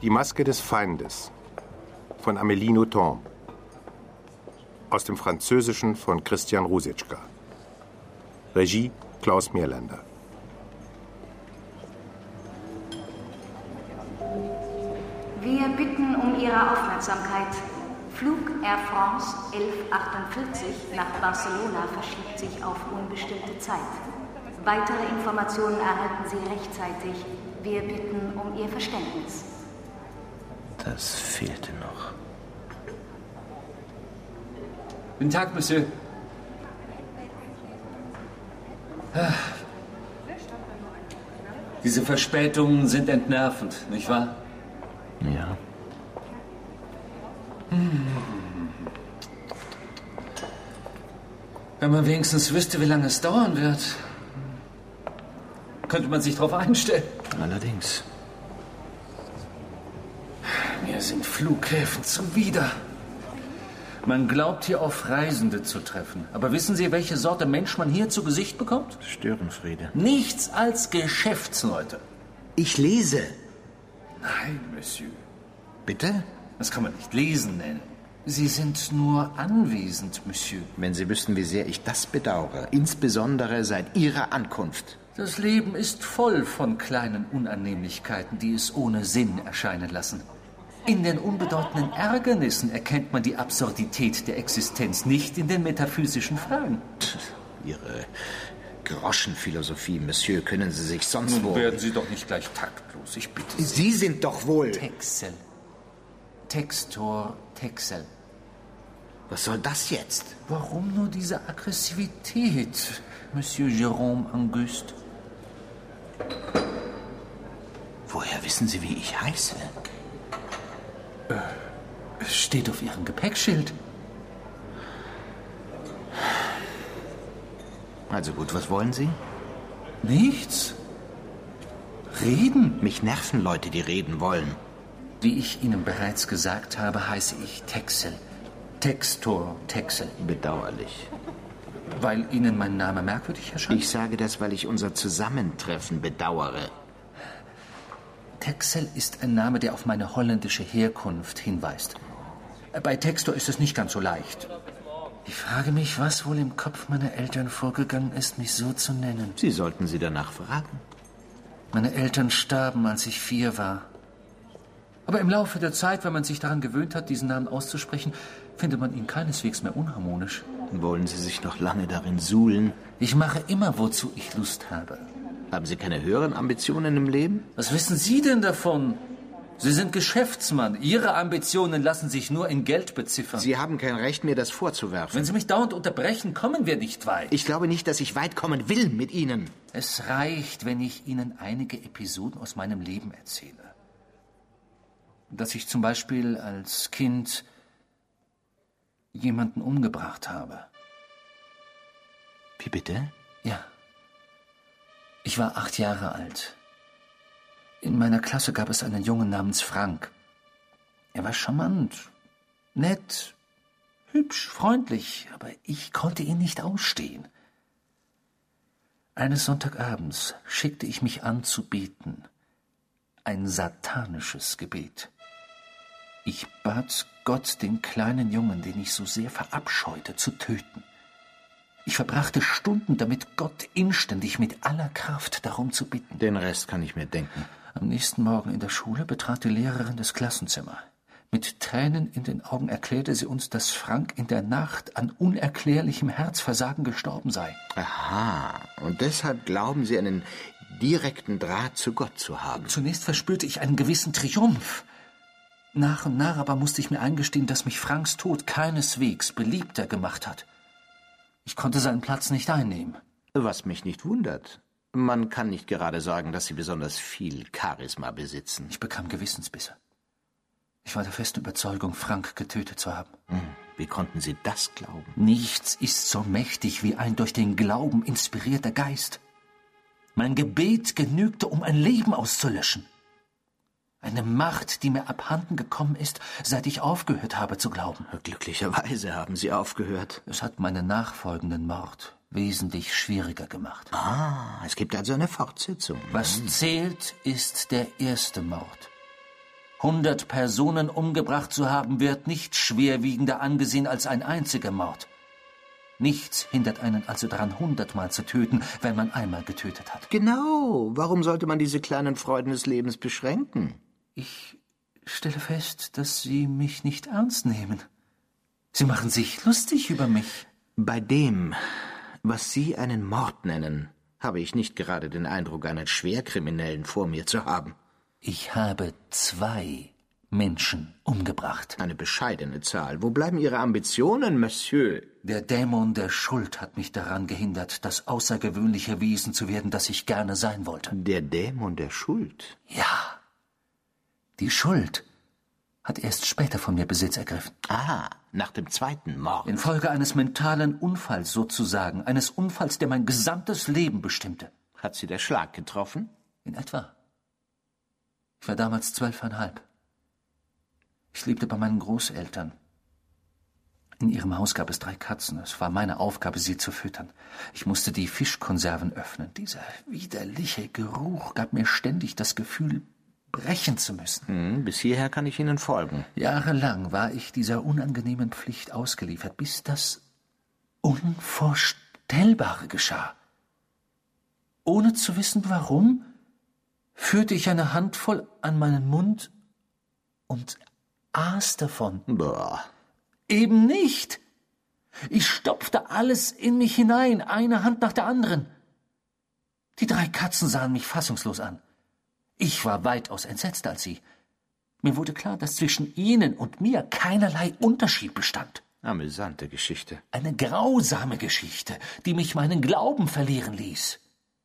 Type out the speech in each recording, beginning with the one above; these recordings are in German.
Die Maske des Feindes von Amélie Nothomb. Aus dem Französischen von Christian Ruzicka. Regie Klaus Mehrländer. Wir bitten um Ihre Aufmerksamkeit. Flug Air France 1148 nach Barcelona verschiebt sich auf unbestimmte Zeit. Weitere Informationen erhalten Sie rechtzeitig. Wir bitten um Ihr Verständnis. Das fehlte noch. Guten Tag, Monsieur. Diese Verspätungen sind entnervend, nicht wahr? Ja. Wenn man wenigstens wüsste, wie lange es dauern wird, könnte man sich darauf einstellen. Allerdings. Mir sind Flughäfen zuwider. Man glaubt, hier auf Reisende zu treffen. Aber wissen Sie, welche Sorte Mensch man hier zu Gesicht bekommt? Störenfriede. Nichts als Geschäftsleute. Ich lese. Nein, Monsieur. Bitte? Das kann man nicht lesen nennen. Sie sind nur anwesend, Monsieur. Wenn Sie wüssten, wie sehr ich das bedauere. Insbesondere seit Ihrer Ankunft. Das Leben ist voll von kleinen Unannehmlichkeiten, die es ohne Sinn erscheinen lassen. In den unbedeutenden Ärgernissen erkennt man die Absurdität der Existenz, nicht in den metaphysischen Fragen. Ihre Groschenphilosophie, Monsieur, können Sie sich sonst wo... Nun werden Sie doch nicht gleich taktlos, ich bitte Sie. Sie sind doch wohl... Texel. Textor, Texel. Was soll das jetzt? Warum nur diese Aggressivität, Monsieur Jérôme Anguste? Woher wissen Sie, wie ich heiße? Es steht auf Ihrem Gepäckschild. Also gut, was wollen Sie? Nichts. Reden. Mich nerven Leute, die reden wollen. Wie ich Ihnen bereits gesagt habe, heiße ich Texel. Textor, Texel. Bedauerlich. Weil Ihnen mein Name merkwürdig erscheint? Ich sage das, weil ich unser Zusammentreffen bedauere. Texel ist ein Name, der auf meine holländische Herkunft hinweist. Bei Textor ist es nicht ganz so leicht. Ich frage mich, was wohl im Kopf meiner Eltern vorgegangen ist, mich so zu nennen. Sie sollten sie danach fragen. Meine Eltern starben, als ich 4 war. Aber im Laufe der Zeit, wenn man sich daran gewöhnt hat, diesen Namen auszusprechen, findet man ihn keineswegs mehr unharmonisch. Wollen Sie sich noch lange darin suhlen? Ich mache immer, wozu ich Lust habe. Haben Sie keine höheren Ambitionen im Leben? Was wissen Sie denn davon? Sie sind Geschäftsmann. Ihre Ambitionen lassen sich nur in Geld beziffern. Sie haben kein Recht, mir das vorzuwerfen. Wenn Sie mich dauernd unterbrechen, kommen wir nicht weit. Ich glaube nicht, dass ich weit kommen will mit Ihnen. Es reicht, wenn ich Ihnen einige Episoden aus meinem Leben erzähle. Dass ich zum Beispiel als Kind jemanden umgebracht habe. Wie bitte? Ja. Ich war 8 Jahre alt. In meiner Klasse gab es einen Jungen namens Frank. Er war charmant, nett, hübsch, freundlich, aber ich konnte ihn nicht ausstehen. Eines Sonntagabends schickte ich mich an zu beten. Ein satanisches Gebet. Ich bat Gott, den kleinen Jungen, den ich so sehr verabscheute, zu töten. Ich verbrachte Stunden damit, Gott inständig mit aller Kraft darum zu bitten. Den Rest kann ich mir denken. Am nächsten Morgen in der Schule betrat die Lehrerin das Klassenzimmer. Mit Tränen in den Augen erklärte sie uns, dass Frank in der Nacht an unerklärlichem Herzversagen gestorben sei. Aha, und deshalb glauben Sie, einen direkten Draht zu Gott zu haben? Zunächst verspürte ich einen gewissen Triumph. Nach und nach aber musste ich mir eingestehen, dass mich Franks Tod keineswegs beliebter gemacht hat. Ich konnte seinen Platz nicht einnehmen. Was mich nicht wundert. Man kann nicht gerade sagen, dass Sie besonders viel Charisma besitzen. Ich bekam Gewissensbisse. Ich war der festen Überzeugung, Frank getötet zu haben. Wie konnten Sie das glauben? Nichts ist so mächtig wie ein durch den Glauben inspirierter Geist. Mein Gebet genügte, um ein Leben auszulöschen. Eine Macht, die mir abhanden gekommen ist, seit ich aufgehört habe zu glauben. Glücklicherweise haben Sie aufgehört. Es hat meinen nachfolgenden Mord wesentlich schwieriger gemacht. Ah, es gibt also eine Fortsetzung. Was zählt, ist der erste Mord. 100 Personen umgebracht zu haben, wird nicht schwerwiegender angesehen als ein einziger Mord. Nichts hindert einen also daran, 100-mal zu töten, wenn man einmal getötet hat. Genau. Warum sollte man diese kleinen Freuden des Lebens beschränken? Ich stelle fest, dass Sie mich nicht ernst nehmen. Sie machen sich lustig über mich. Bei dem, was Sie einen Mord nennen, habe ich nicht gerade den Eindruck, einen Schwerkriminellen vor mir zu haben. Ich habe 2 Menschen umgebracht. Eine bescheidene Zahl. Wo bleiben Ihre Ambitionen, Monsieur? Der Dämon der Schuld hat mich daran gehindert, das außergewöhnliche Wesen zu werden, das ich gerne sein wollte. Der Dämon der Schuld? Ja. Die Schuld hat erst später von mir Besitz ergriffen. Ah, nach dem zweiten Mord. Infolge eines mentalen Unfalls sozusagen, eines Unfalls, der mein gesamtes Leben bestimmte. Hat Sie der Schlag getroffen? In etwa. Ich war damals 12,5. Ich lebte bei meinen Großeltern. In ihrem Haus gab es 3 Katzen. Es war meine Aufgabe, sie zu füttern. Ich musste die Fischkonserven öffnen. Dieser widerliche Geruch gab mir ständig das Gefühl, brechen zu müssen. Bis hierher kann ich Ihnen folgen. Jahrelang war ich dieser unangenehmen Pflicht ausgeliefert, bis das Unvorstellbare geschah. Ohne zu wissen, warum, führte ich eine Handvoll an meinen Mund und aß davon. Boah. Eben nicht. Ich stopfte alles in mich hinein, eine Hand nach der anderen. Die 3 Katzen sahen mich fassungslos an. Ich war weitaus entsetzter als sie. Mir wurde klar, dass zwischen ihnen und mir keinerlei Unterschied bestand. Amüsante Geschichte. Eine grausame Geschichte, die mich meinen Glauben verlieren ließ.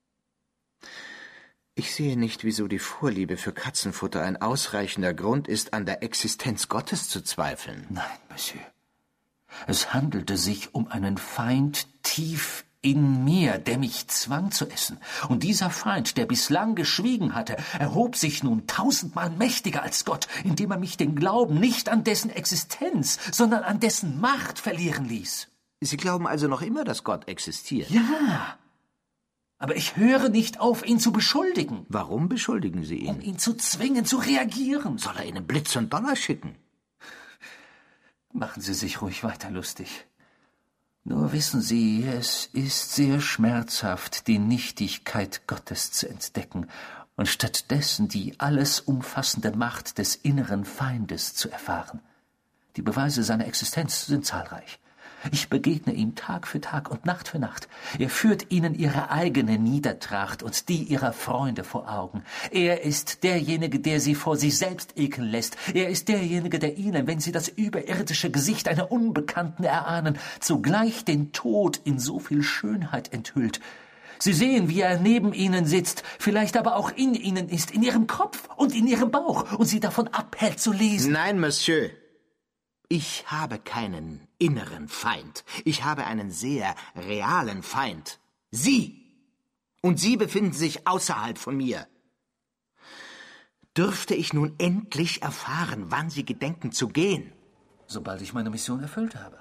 Ich sehe nicht, wieso die Vorliebe für Katzenfutter ein ausreichender Grund ist, an der Existenz Gottes zu zweifeln. Nein, Monsieur. Es handelte sich um einen Feind tief in mir, der mich zwang zu essen. Und dieser Feind, der bislang geschwiegen hatte, erhob sich nun 1000-mal mächtiger als Gott, indem er mich den Glauben nicht an dessen Existenz, sondern an dessen Macht verlieren ließ. Sie glauben also noch immer, dass Gott existiert? Ja. Aber ich höre nicht auf, ihn zu beschuldigen. Warum beschuldigen Sie ihn? Um ihn zu zwingen, zu reagieren. Soll er Ihnen Blitz und Donner schicken? Machen Sie sich ruhig weiter lustig. Nur wissen Sie, es ist sehr schmerzhaft, die Nichtigkeit Gottes zu entdecken und stattdessen die alles umfassende Macht des inneren Feindes zu erfahren. Die Beweise seiner Existenz sind zahlreich. Ich begegne ihm Tag für Tag und Nacht für Nacht. Er führt ihnen ihre eigene Niedertracht und die ihrer Freunde vor Augen. Er ist derjenige, der sie vor sich selbst ekeln lässt. Er ist derjenige, der ihnen, wenn sie das überirdische Gesicht einer Unbekannten erahnen, zugleich den Tod in so viel Schönheit enthüllt. Sie sehen, wie er neben ihnen sitzt, vielleicht aber auch in ihnen ist, in ihrem Kopf und in ihrem Bauch und sie davon abhält zu lesen. Nein, Monsieur. Ich habe keinen inneren Feind. Ich habe einen sehr realen Feind. Sie. Und Sie befinden sich außerhalb von mir. Dürfte ich nun endlich erfahren, wann Sie gedenken zu gehen? Sobald ich meine Mission erfüllt habe.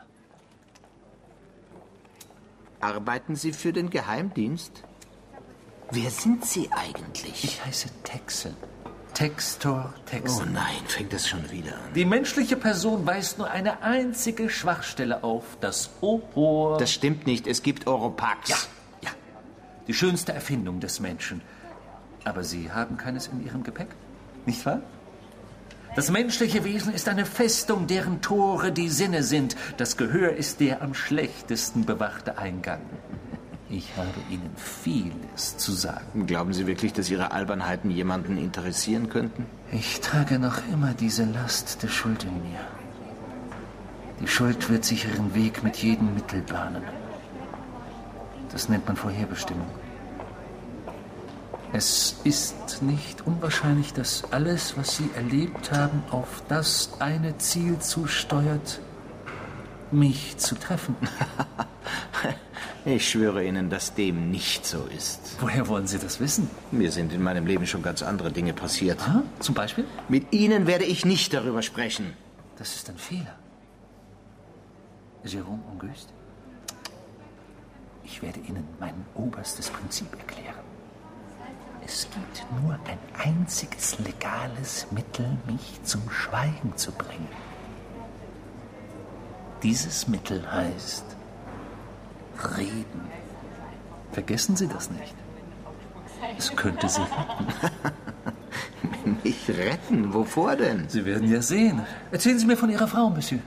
Arbeiten Sie für den Geheimdienst? Wer sind Sie eigentlich? Ich heiße Texel. Textor Texel. Oh nein, fängt es schon wieder an. Die menschliche Person weist nur eine einzige Schwachstelle auf, das Ohr. Das stimmt nicht, es gibt Oropax. Ja. Die schönste Erfindung des Menschen. Aber Sie haben keines in Ihrem Gepäck, nicht wahr? Das menschliche Wesen ist eine Festung, deren Tore die Sinne sind. Das Gehör ist der am schlechtesten bewachte Eingang. Ich habe Ihnen vieles zu sagen. Glauben Sie wirklich, dass Ihre Albernheiten jemanden interessieren könnten? Ich trage noch immer diese Last der Schuld in mir. Die Schuld wird sich ihren Weg mit jedem Mittel bahnen. Das nennt man Vorherbestimmung. Es ist nicht unwahrscheinlich, dass alles, was Sie erlebt haben, auf das eine Ziel zusteuert, mich zu treffen. Ich schwöre Ihnen, dass dem nicht so ist. Woher wollen Sie das wissen? Mir sind in meinem Leben schon ganz andere Dinge passiert. Ah, zum Beispiel? Mit Ihnen werde ich nicht darüber sprechen. Das ist ein Fehler. Jérôme Auguste, ich werde Ihnen mein oberstes Prinzip erklären. Es gibt nur ein einziges legales Mittel, mich zum Schweigen zu bringen. Dieses Mittel heißt Reden. Vergessen Sie das nicht. Es könnte Sie retten. Mich retten? Wovor denn? Sie werden ja sehen. Erzählen Sie mir von Ihrer Frau, Monsieur.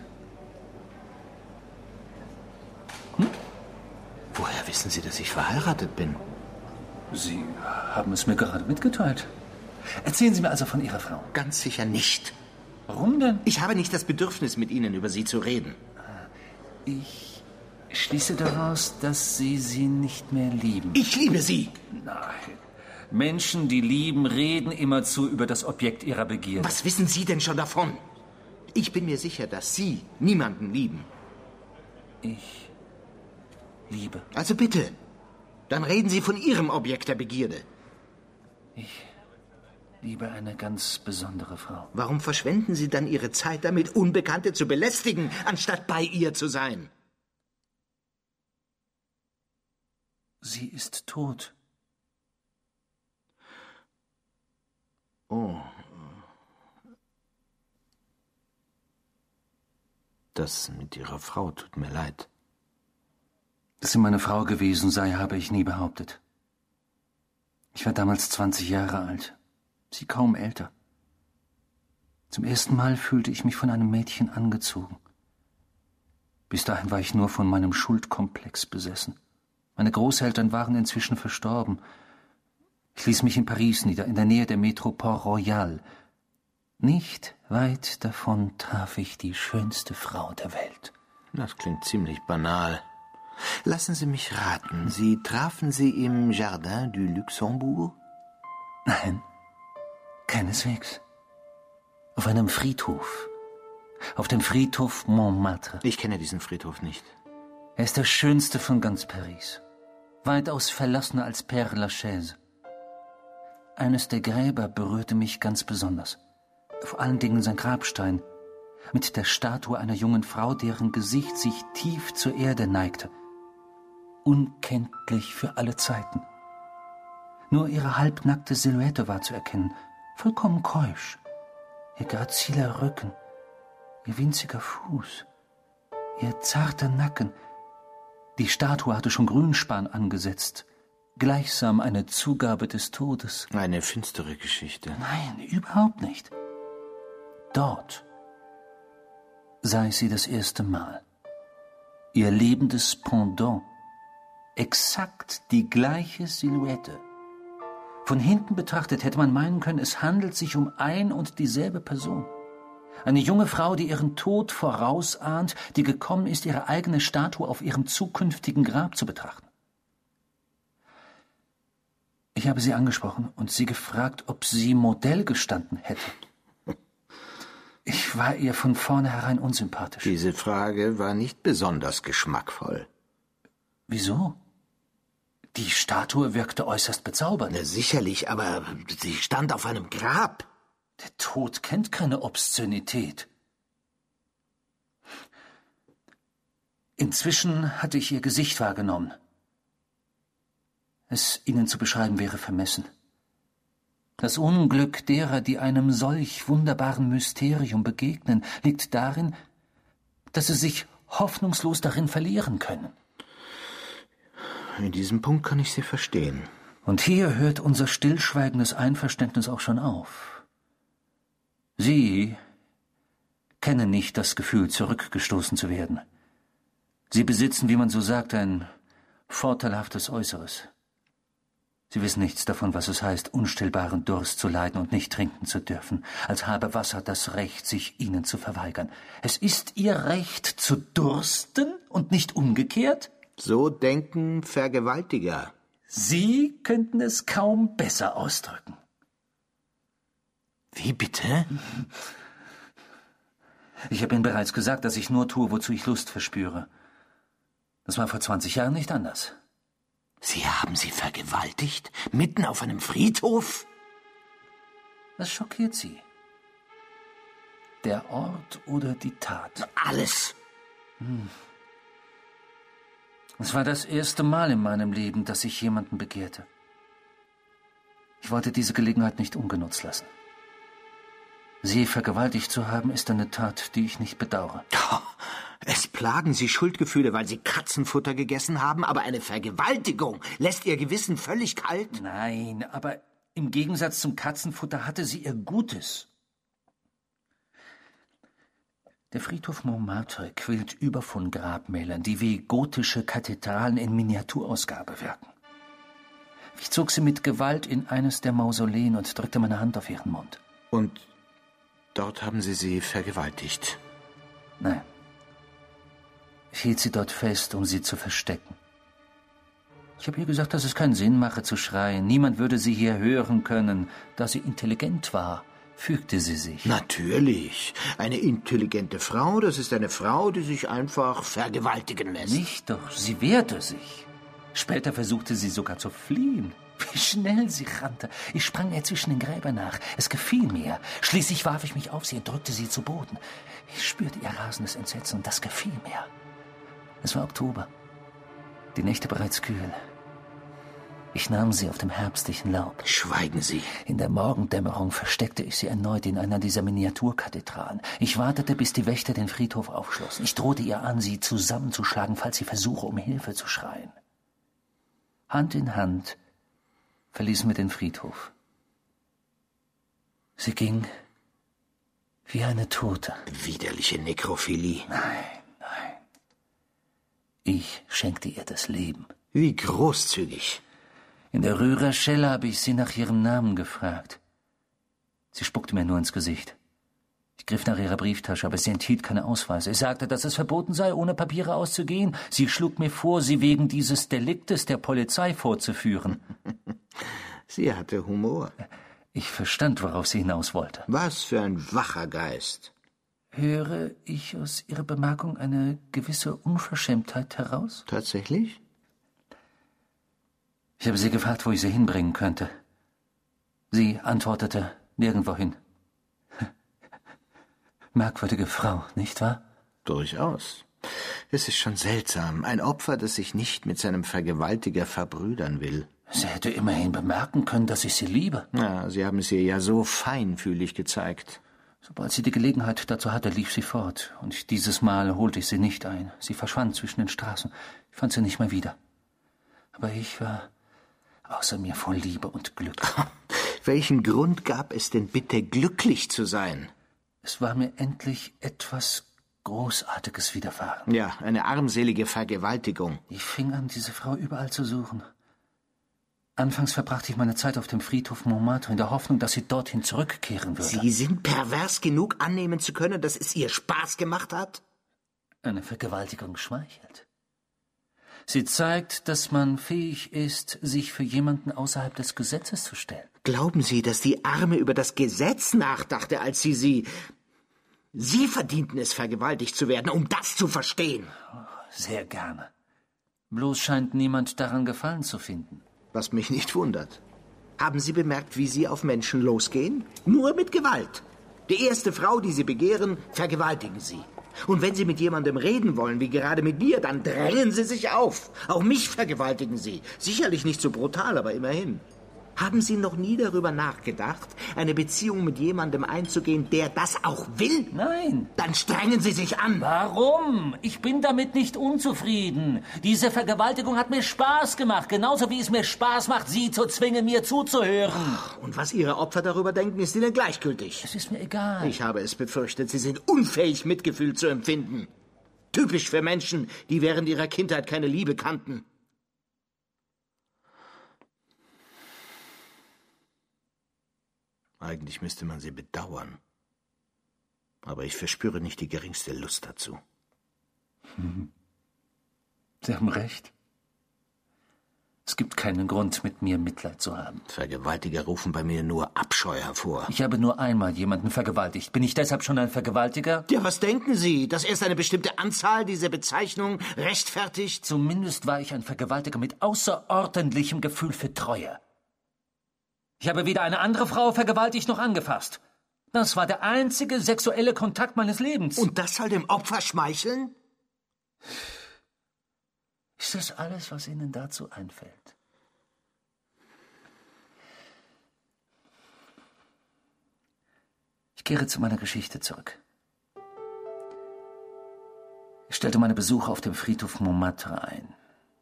Woher wissen Sie, dass ich verheiratet bin? Sie haben es mir gerade mitgeteilt. Erzählen Sie mir also von Ihrer Frau. Ganz sicher nicht. Warum denn? Ich habe nicht das Bedürfnis, mit Ihnen über sie zu reden. Ich schließe daraus, dass Sie sie nicht mehr lieben. Ich liebe Sie. Nein. Menschen, die lieben, reden immerzu über das Objekt ihrer Begierde. Was wissen Sie denn schon davon? Ich bin mir sicher, dass Sie niemanden lieben. Ich liebe. Also bitte, dann reden Sie von Ihrem Objekt der Begierde. Ich liebe eine ganz besondere Frau. Warum verschwenden Sie dann Ihre Zeit damit, Unbekannte zu belästigen, anstatt bei ihr zu sein? Sie ist tot. Oh. Das mit Ihrer Frau tut mir leid. Dass sie meine Frau gewesen sei, habe ich nie behauptet. Ich war damals 20 Jahre alt, sie kaum älter. Zum ersten Mal fühlte ich mich von einem Mädchen angezogen. Bis dahin war ich nur von meinem Schuldkomplex besessen. Meine Großeltern waren inzwischen verstorben. Ich ließ mich in Paris nieder, in der Nähe der Metro Port-Royal. Nicht weit davon traf ich die schönste Frau der Welt. Das klingt ziemlich banal. Lassen Sie mich raten, Sie trafen sie im Jardin du Luxembourg? Nein, keineswegs. Auf einem Friedhof. Auf dem Friedhof Montmartre. Ich kenne diesen Friedhof nicht. Er ist der schönste von ganz Paris. Weitaus verlassener als Père Lachaise. Eines der Gräber berührte mich ganz besonders. Vor allen Dingen sein Grabstein. Mit der Statue einer jungen Frau, deren Gesicht sich tief zur Erde neigte. Unkenntlich für alle Zeiten. Nur ihre halbnackte Silhouette war zu erkennen, vollkommen keusch. Ihr graziler Rücken, ihr winziger Fuß, ihr zarter Nacken. Die Statue hatte schon Grünspan angesetzt, gleichsam eine Zugabe des Todes. Eine finstere Geschichte. Nein, überhaupt nicht. Dort sah ich sie das erste Mal. Ihr lebendes Pendant. Exakt die gleiche Silhouette. Von hinten betrachtet hätte man meinen können, es handelt sich um ein und dieselbe Person. Eine junge Frau, die ihren Tod vorausahnt, die gekommen ist, ihre eigene Statue auf ihrem zukünftigen Grab zu betrachten. Ich habe sie angesprochen und sie gefragt, ob sie Modell gestanden hätte. Ich war ihr von vornherein unsympathisch. Diese Frage war nicht besonders geschmackvoll. Wieso? Die Statue wirkte äußerst bezaubernd. Na, sicherlich, aber sie stand auf einem Grab. Der Tod kennt keine Obszönität. Inzwischen hatte ich ihr Gesicht wahrgenommen. Es Ihnen zu beschreiben wäre vermessen. Das Unglück derer, die einem solch wunderbaren Mysterium begegnen, liegt darin, dass sie sich hoffnungslos darin verlieren können. In diesem Punkt kann ich Sie verstehen. Und hier hört unser stillschweigendes Einverständnis auch schon auf. Sie kennen nicht das Gefühl, zurückgestoßen zu werden. Sie besitzen, wie man so sagt, ein vorteilhaftes Äußeres. Sie wissen nichts davon, was es heißt, unstillbaren Durst zu leiden und nicht trinken zu dürfen, als habe Wasser das Recht, sich ihnen zu verweigern. Es ist ihr Recht, zu dursten und nicht umgekehrt? So denken Vergewaltiger. Sie könnten es kaum besser ausdrücken. Wie bitte? Ich habe Ihnen bereits gesagt, dass ich nur tue, wozu ich Lust verspüre. Das war vor 20 Jahren nicht anders. Sie haben sie vergewaltigt? Mitten auf einem Friedhof? Was schockiert Sie? Der Ort oder die Tat? Alles. Es war das erste Mal in meinem Leben, dass ich jemanden begehrte. Ich wollte diese Gelegenheit nicht ungenutzt lassen. Sie vergewaltigt zu haben, ist eine Tat, die ich nicht bedauere. Es plagen Sie Schuldgefühle, weil Sie Katzenfutter gegessen haben, aber eine Vergewaltigung lässt Ihr Gewissen völlig kalt? Nein, aber im Gegensatz zum Katzenfutter hatte sie ihr Gutes. Der Friedhof Montmartre quillt über von Grabmälern, die wie gotische Kathedralen in Miniaturausgabe wirken. Ich zog sie mit Gewalt in eines der Mausoleen und drückte meine Hand auf ihren Mund. Und dort haben Sie sie vergewaltigt? Nein. Ich hielt sie dort fest, um sie zu verstecken. Ich habe ihr gesagt, dass es keinen Sinn mache zu schreien. Niemand würde sie hier hören können. Da sie intelligent war, fügte sie sich. Natürlich. Eine intelligente Frau, das ist eine Frau, die sich einfach vergewaltigen lässt. Nicht doch, sie wehrte sich. Später versuchte sie sogar zu fliehen. Wie schnell sie rannte. Ich sprang ihr zwischen den Gräbern nach. Es gefiel mir. Schließlich warf ich mich auf sie und drückte sie zu Boden. Ich spürte ihr rasendes Entsetzen und das gefiel mir. Es war Oktober. Die Nächte bereits kühl. Ich nahm sie auf dem herbstlichen Laub. Schweigen Sie. In der Morgendämmerung versteckte ich sie erneut in einer dieser Miniaturkathedralen. Ich wartete, bis die Wächter den Friedhof aufschlossen. Ich drohte ihr an, sie zusammenzuschlagen, falls sie versuche, um Hilfe zu schreien. Hand in Hand verließen wir den Friedhof. Sie ging wie eine Tote. Widerliche Nekrophilie. Nein. Ich schenkte ihr das Leben. Wie großzügig. In der Rue Rachel habe ich sie nach ihrem Namen gefragt. Sie spuckte mir nur ins Gesicht. Ich griff nach ihrer Brieftasche, aber sie enthielt keine Ausweise. Ich sagte, dass es verboten sei, ohne Papiere auszugehen. Sie schlug mir vor, sie wegen dieses Deliktes der Polizei vorzuführen. Sie hatte Humor. Ich verstand, worauf sie hinaus wollte. Was für ein wacher Geist. Höre ich aus Ihrer Bemerkung eine gewisse Unverschämtheit heraus? Tatsächlich? Ich habe sie gefragt, wo ich sie hinbringen könnte. Sie antwortete, nirgendwohin. Merkwürdige Frau, nicht wahr? Durchaus. Es ist schon seltsam. Ein Opfer, das sich nicht mit seinem Vergewaltiger verbrüdern will. Sie hätte immerhin bemerken können, dass ich sie liebe. Ja, Sie haben es ihr ja so feinfühlig gezeigt. Sobald sie die Gelegenheit dazu hatte, lief sie fort. Und dieses Mal holte ich sie nicht ein. Sie verschwand zwischen den Straßen. Ich fand sie nicht mehr wieder. Aber ich war außer mir voll Liebe und Glück. Welchen Grund gab es denn bitte, glücklich zu sein? Es war mir endlich etwas Großartiges widerfahren. Ja, eine armselige Vergewaltigung. Ich fing an, diese Frau überall zu suchen. Anfangs verbrachte ich meine Zeit auf dem Friedhof Montmartre in der Hoffnung, dass sie dorthin zurückkehren würde. Sie sind pervers genug, annehmen zu können, dass es ihr Spaß gemacht hat? Eine Vergewaltigung schmeichelt. Sie zeigt, dass man fähig ist, sich für jemanden außerhalb des Gesetzes zu stellen. Glauben Sie, dass die Arme über das Gesetz nachdachte, als Sie verdienten es, vergewaltigt zu werden, um das zu verstehen? Sehr gerne. Bloß scheint niemand daran Gefallen zu finden. Was mich nicht wundert. Haben Sie bemerkt, wie Sie auf Menschen losgehen? Nur mit Gewalt. Die erste Frau, die Sie begehren, vergewaltigen Sie. Und wenn Sie mit jemandem reden wollen, wie gerade mit mir, dann drängen Sie sich auf. Auch mich vergewaltigen Sie. Sicherlich nicht so brutal, aber immerhin. Haben Sie noch nie darüber nachgedacht, eine Beziehung mit jemandem einzugehen, der das auch will? Nein. Dann strengen Sie sich an. Warum? Ich bin damit nicht unzufrieden. Diese Vergewaltigung hat mir Spaß gemacht, genauso wie es mir Spaß macht, Sie zu zwingen, mir zuzuhören. Und was Ihre Opfer darüber denken, ist Ihnen gleichgültig. Es ist mir egal. Ich habe es befürchtet, Sie sind unfähig, Mitgefühl zu empfinden. Typisch für Menschen, die während ihrer Kindheit keine Liebe kannten. Eigentlich müsste man sie bedauern. Aber ich verspüre nicht die geringste Lust dazu. Sie haben recht. Es gibt keinen Grund, mit mir Mitleid zu haben. Vergewaltiger rufen bei mir nur Abscheu hervor. Ich habe nur einmal jemanden vergewaltigt. Bin ich deshalb schon ein Vergewaltiger? Ja, was denken Sie? Dass erst eine bestimmte Anzahl diese Bezeichnung rechtfertigt? Zumindest war ich ein Vergewaltiger mit außerordentlichem Gefühl für Treue. Ich habe weder eine andere Frau vergewaltigt noch angefasst. Das war der einzige sexuelle Kontakt meines Lebens. Und das soll dem Opfer schmeicheln? Ist das alles, was Ihnen dazu einfällt? Ich kehre zu meiner Geschichte zurück. Ich stellte meine Besuche auf dem Friedhof Montmartre ein.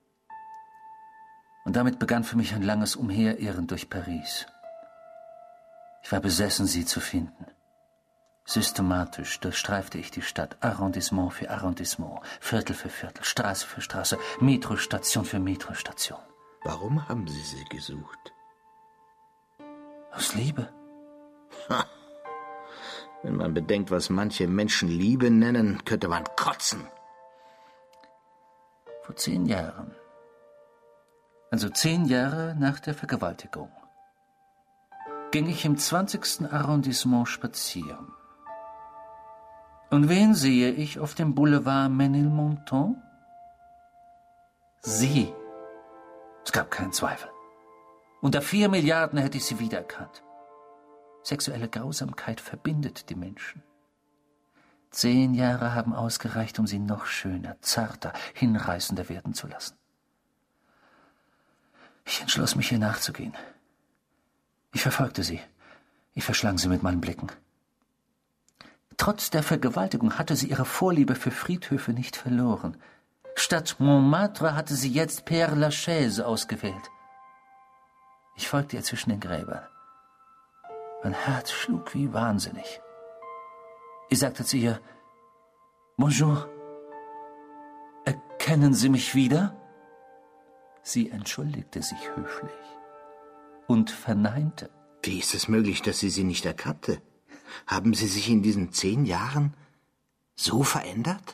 Und damit begann für mich ein langes Umherirren durch Paris. Ich war besessen, sie zu finden. Systematisch durchstreifte ich die Stadt, Arrondissement für Arrondissement, Viertel für Viertel, Straße für Straße, Metrostation für Metrostation. Warum haben Sie sie gesucht? Aus Liebe. Ha. Wenn man bedenkt, was manche Menschen Liebe nennen, könnte man kotzen. Vor 10 Jahren. Also 10 Jahre nach der Vergewaltigung. Ging ich im 20. Arrondissement spazieren. Und wen sehe ich auf dem Boulevard Ménilmontant? Sie. Es gab keinen Zweifel. Unter 4 Milliarden hätte ich sie wiedererkannt. Sexuelle Grausamkeit verbindet die Menschen. 10 Jahre haben ausgereicht, um sie noch schöner, zarter, hinreißender werden zu lassen. Ich entschloss mich, ihr nachzugehen. Ich verfolgte sie. Ich verschlang sie mit meinen Blicken. Trotz der Vergewaltigung hatte sie ihre Vorliebe für Friedhöfe nicht verloren. Statt Montmartre hatte sie jetzt Père Lachaise ausgewählt. Ich folgte ihr zwischen den Gräbern. Mein Herz schlug wie wahnsinnig. Ich sagte zu ihr: Bonjour. Erkennen Sie mich wieder? Sie entschuldigte sich höflich und verneinte. Wie ist es möglich, dass sie nicht erkannte? Haben Sie sich in diesen 10 Jahren so verändert?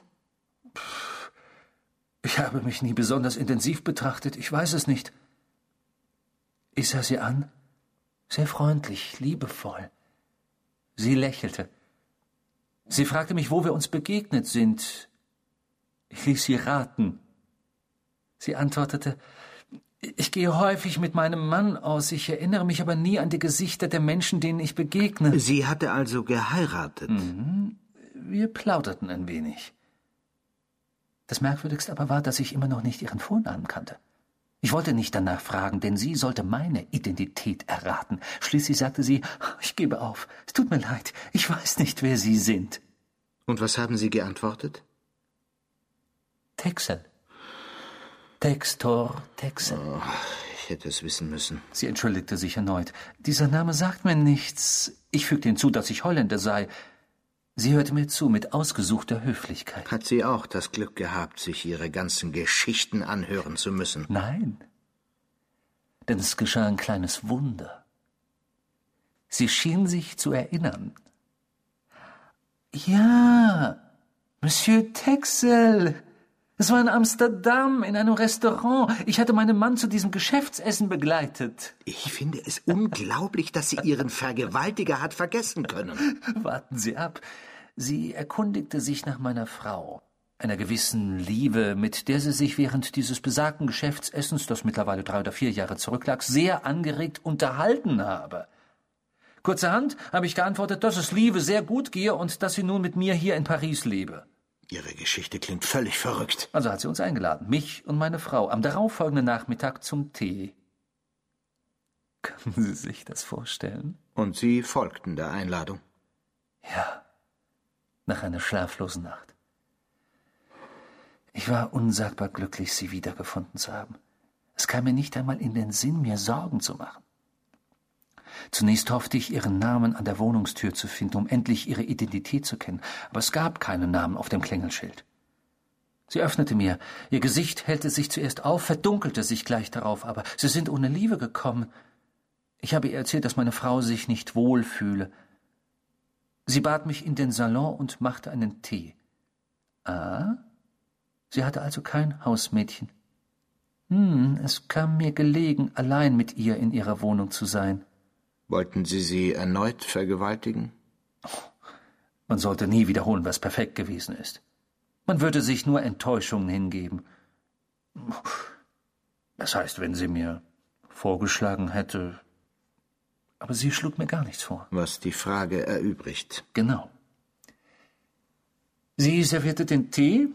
Ich habe mich nie besonders intensiv betrachtet, ich weiß es nicht. Ich sah sie an, sehr freundlich, liebevoll. Sie lächelte. Sie fragte mich, wo wir uns begegnet sind. Ich ließ sie raten. Sie antwortete: Ich gehe häufig mit meinem Mann aus, ich erinnere mich aber nie an die Gesichter der Menschen, denen ich begegne. Sie hatte also geheiratet? Mhm. Wir plauderten ein wenig. Das Merkwürdigste aber war, dass ich immer noch nicht ihren Vornamen kannte. Ich wollte nicht danach fragen, denn sie sollte meine Identität erraten. Schließlich sagte sie: Ich gebe auf, es tut mir leid, ich weiß nicht, wer Sie sind. Und was haben Sie geantwortet? Texel. Textor, Texel. Oh, ich hätte es wissen müssen. Sie entschuldigte sich erneut. Dieser Name sagt mir nichts. Ich fügte hinzu, dass ich Holländer sei. Sie hörte mir zu mit ausgesuchter Höflichkeit. Hat sie auch das Glück gehabt, sich ihre ganzen Geschichten anhören zu müssen? Nein. Denn es geschah ein kleines Wunder. Sie schien sich zu erinnern. Ja, Monsieur Texel. Es war in Amsterdam, in einem Restaurant. Ich hatte meinen Mann zu diesem Geschäftsessen begleitet. Ich finde es unglaublich, dass sie ihren Vergewaltiger hat vergessen können. Warten Sie ab. Sie erkundigte sich nach meiner Frau, einer gewissen Liebe, mit der sie sich während dieses besagten Geschäftsessens, das mittlerweile 3 oder 4 Jahre zurücklag, sehr angeregt unterhalten habe. Kurzerhand habe ich geantwortet, dass es Liebe sehr gut gehe und dass sie nun mit mir hier in Paris lebe. Ihre Geschichte klingt völlig verrückt. Also hat sie uns eingeladen, mich und meine Frau, am darauffolgenden Nachmittag zum Tee. Können Sie sich das vorstellen? Und Sie folgten der Einladung? Ja, nach einer schlaflosen Nacht. Ich war unsagbar glücklich, sie wiedergefunden zu haben. Es kam mir nicht einmal in den Sinn, mir Sorgen zu machen. Zunächst hoffte ich, ihren Namen an der Wohnungstür zu finden, um endlich ihre Identität zu kennen. Aber es gab keinen Namen auf dem Klingelschild. Sie öffnete mir. Ihr Gesicht hellte sich zuerst auf, verdunkelte sich gleich darauf. Aber Sie sind ohne Liebe gekommen. Ich habe ihr erzählt, dass meine Frau sich nicht wohl fühle. Sie bat mich in den Salon und machte einen Tee. Ah, sie hatte also kein Hausmädchen. Es kam mir gelegen, allein mit ihr in ihrer Wohnung zu sein. Wollten Sie sie erneut vergewaltigen? Man sollte nie wiederholen, was perfekt gewesen ist. Man würde sich nur Enttäuschungen hingeben. Das heißt, wenn sie mir vorgeschlagen hätte... Aber sie schlug mir gar nichts vor. Was die Frage erübrigt. Genau. Sie servierte den Tee.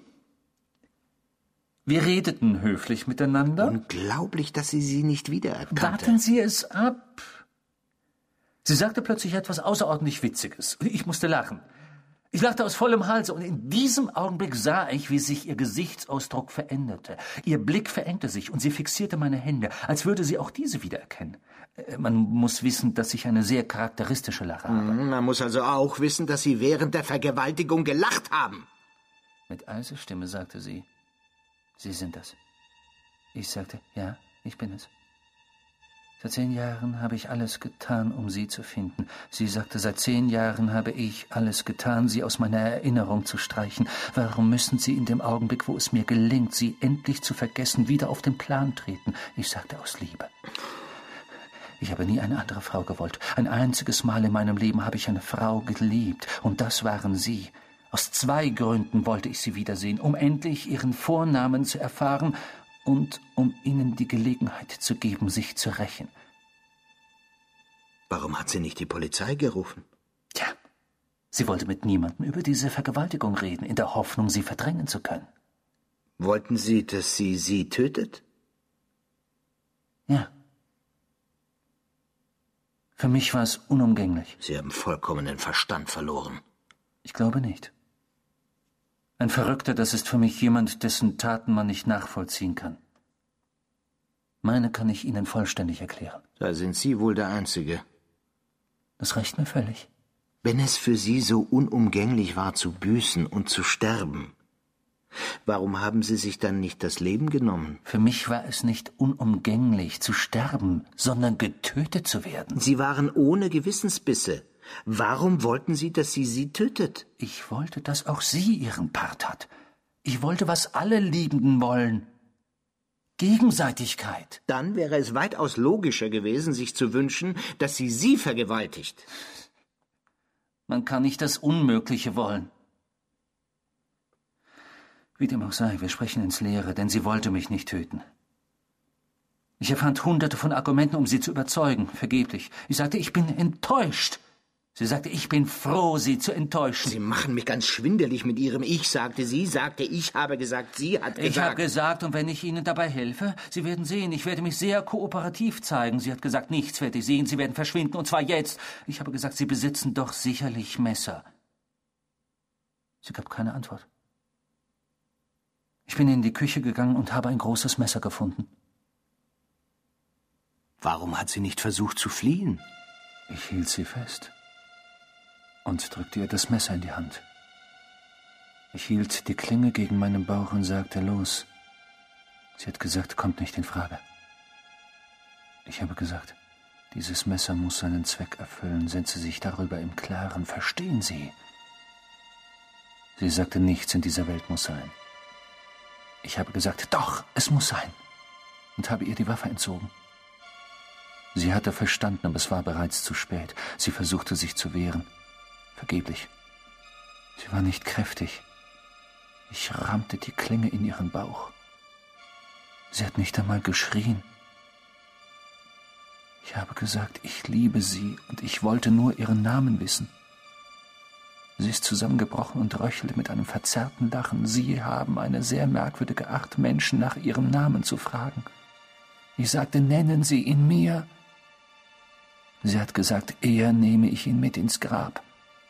Wir redeten höflich miteinander. Unglaublich, dass Sie sie nicht wiedererkannte. Warten Sie es ab. Sie sagte plötzlich etwas außerordentlich Witziges. Ich musste lachen. Ich lachte aus vollem Halse, und in diesem Augenblick sah ich, wie sich ihr Gesichtsausdruck veränderte. Ihr Blick verengte sich, und sie fixierte meine Hände, als würde sie auch diese wiedererkennen. Man muss wissen, dass ich eine sehr charakteristische Lache habe. Man muss also auch wissen, dass Sie während der Vergewaltigung gelacht haben. Mit eiser Stimme sagte sie: Sie sind das. Ich sagte: Ja, ich bin es. Seit 10 Jahren habe ich alles getan, um Sie zu finden. Sie sagte: Seit 10 Jahren habe ich alles getan, Sie aus meiner Erinnerung zu streichen. Warum müssen Sie in dem Augenblick, wo es mir gelingt, Sie endlich zu vergessen, wieder auf den Plan treten? Ich sagte: Aus Liebe. Ich habe nie eine andere Frau gewollt. Ein einziges Mal in meinem Leben habe ich eine Frau geliebt, und das waren Sie. Aus 2 Gründen wollte ich Sie wiedersehen: um endlich Ihren Vornamen zu erfahren und um Ihnen die Gelegenheit zu geben, sich zu rächen. Warum hat sie nicht die Polizei gerufen? Tja, sie wollte mit niemandem über diese Vergewaltigung reden, in der Hoffnung, sie verdrängen zu können. Wollten Sie, dass sie tötet? Ja. Für mich war es unumgänglich. Sie haben vollkommen den Verstand verloren. Ich glaube nicht. Ein Verrückter, das ist für mich jemand, dessen Taten man nicht nachvollziehen kann. Meine kann ich Ihnen vollständig erklären. Da sind Sie wohl der Einzige. Das reicht mir völlig. Wenn es für Sie so unumgänglich war, zu büßen und zu sterben, warum haben Sie sich dann nicht das Leben genommen? Für mich war es nicht unumgänglich zu sterben, sondern getötet zu werden. Sie waren ohne Gewissensbisse. Warum wollten Sie, dass sie tötet? Ich wollte, dass auch sie ihren Part hat. Ich wollte, was alle Liebenden wollen: Gegenseitigkeit. Dann wäre es weitaus logischer gewesen, sich zu wünschen, dass sie vergewaltigt. Man kann nicht das Unmögliche wollen. Wie dem auch sei, wir sprechen ins Leere, denn sie wollte mich nicht töten. Ich erfand Hunderte von Argumenten, um sie zu überzeugen, vergeblich. Ich sagte: Ich bin enttäuscht. Sie sagte: Ich bin froh, Sie zu enttäuschen. Sie machen mich ganz schwindelig mit Ihrem Ich, sagte sie, sagte ich, habe gesagt, sie hat gesagt. Ich habe gesagt, und wenn ich Ihnen dabei helfe, Sie werden sehen, ich werde mich sehr kooperativ zeigen. Sie hat gesagt: Nichts werde ich sehen, Sie werden verschwinden, und zwar jetzt. Ich habe gesagt: Sie besitzen doch sicherlich Messer. Sie gab keine Antwort. Ich bin in die Küche gegangen und habe ein großes Messer gefunden. Warum hat sie nicht versucht zu fliehen? Ich hielt sie fest und drückte ihr das Messer in die Hand. Ich hielt die Klinge gegen meinen Bauch und sagte: Los. Sie hat gesagt: Kommt nicht in Frage. Ich habe gesagt: Dieses Messer muss seinen Zweck erfüllen. Sind Sie sich darüber im Klaren? Verstehen Sie? Sie sagte: Nichts in dieser Welt muss sein. Ich habe gesagt: Doch, es muss sein, und habe ihr die Waffe entzogen. Sie hatte verstanden, aber es war bereits zu spät. Sie versuchte, sich zu wehren. Vergeblich. Sie war nicht kräftig. Ich rammte die Klinge in ihren Bauch. Sie hat nicht einmal geschrien. Ich habe gesagt: Ich liebe Sie, und ich wollte nur Ihren Namen wissen. Sie ist zusammengebrochen und röchelte mit einem verzerrten Lachen. Sie haben eine sehr merkwürdige Art, Menschen nach ihrem Namen zu fragen. Ich sagte: Nennen Sie ihn mir. Sie hat gesagt: Eher nehme ich ihn mit ins Grab.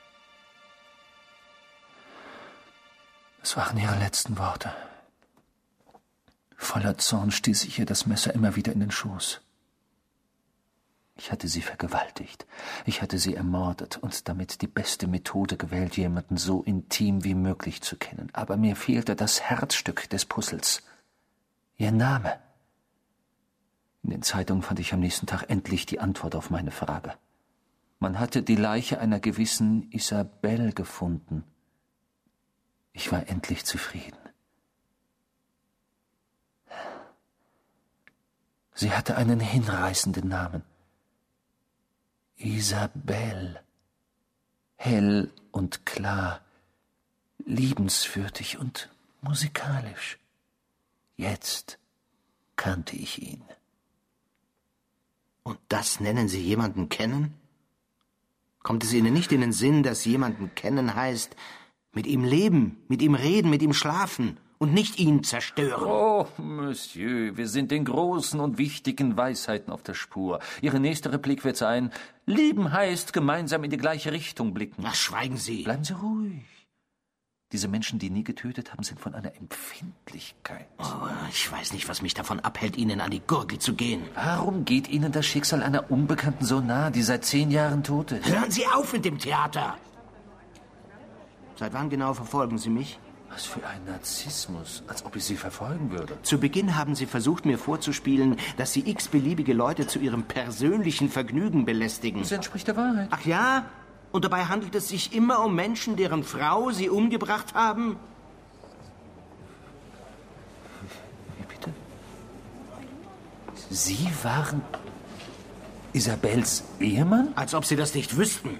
Das waren ihre letzten Worte. Voller Zorn stieß ich ihr das Messer immer wieder in den Schoß. Ich hatte sie vergewaltigt. Ich hatte sie ermordet und damit die beste Methode gewählt, jemanden so intim wie möglich zu kennen. Aber mir fehlte das Herzstück des Puzzles. Ihr Name. In den Zeitungen fand ich am nächsten Tag endlich die Antwort auf meine Frage. Man hatte die Leiche einer gewissen Isabelle gefunden. Ich war endlich zufrieden. Sie hatte einen hinreißenden Namen. Isabelle. Hell und klar, liebenswürdig und musikalisch. Jetzt kannte ich ihn. Und das nennen Sie jemanden kennen? Kommt es Ihnen nicht in den Sinn, dass jemanden kennen heißt, mit ihm leben, mit ihm reden, mit ihm schlafen und nicht ihn zerstören. Oh, Monsieur, wir sind den großen und wichtigen Weisheiten auf der Spur. Ihre nächste Replik wird sein, lieben heißt gemeinsam in die gleiche Richtung blicken. Ach, schweigen Sie. Bleiben Sie ruhig. Diese Menschen, die nie getötet haben, sind von einer Empfindlichkeit. Oh, ich weiß nicht, was mich davon abhält, Ihnen an die Gurgel zu gehen. Warum geht Ihnen das Schicksal einer Unbekannten so nah, die seit 10 Jahren tot ist? Hören Sie auf mit dem Theater! Seit wann genau verfolgen Sie mich? Was für ein Narzissmus, als ob ich Sie verfolgen würde. Zu Beginn haben Sie versucht, mir vorzuspielen, dass Sie x-beliebige Leute zu Ihrem persönlichen Vergnügen belästigen. Das entspricht der Wahrheit. Ach ja? Und dabei handelt es sich immer um Menschen, deren Frau Sie umgebracht haben? Wie bitte? Sie waren Isabels Ehemann? Als ob Sie das nicht wüssten.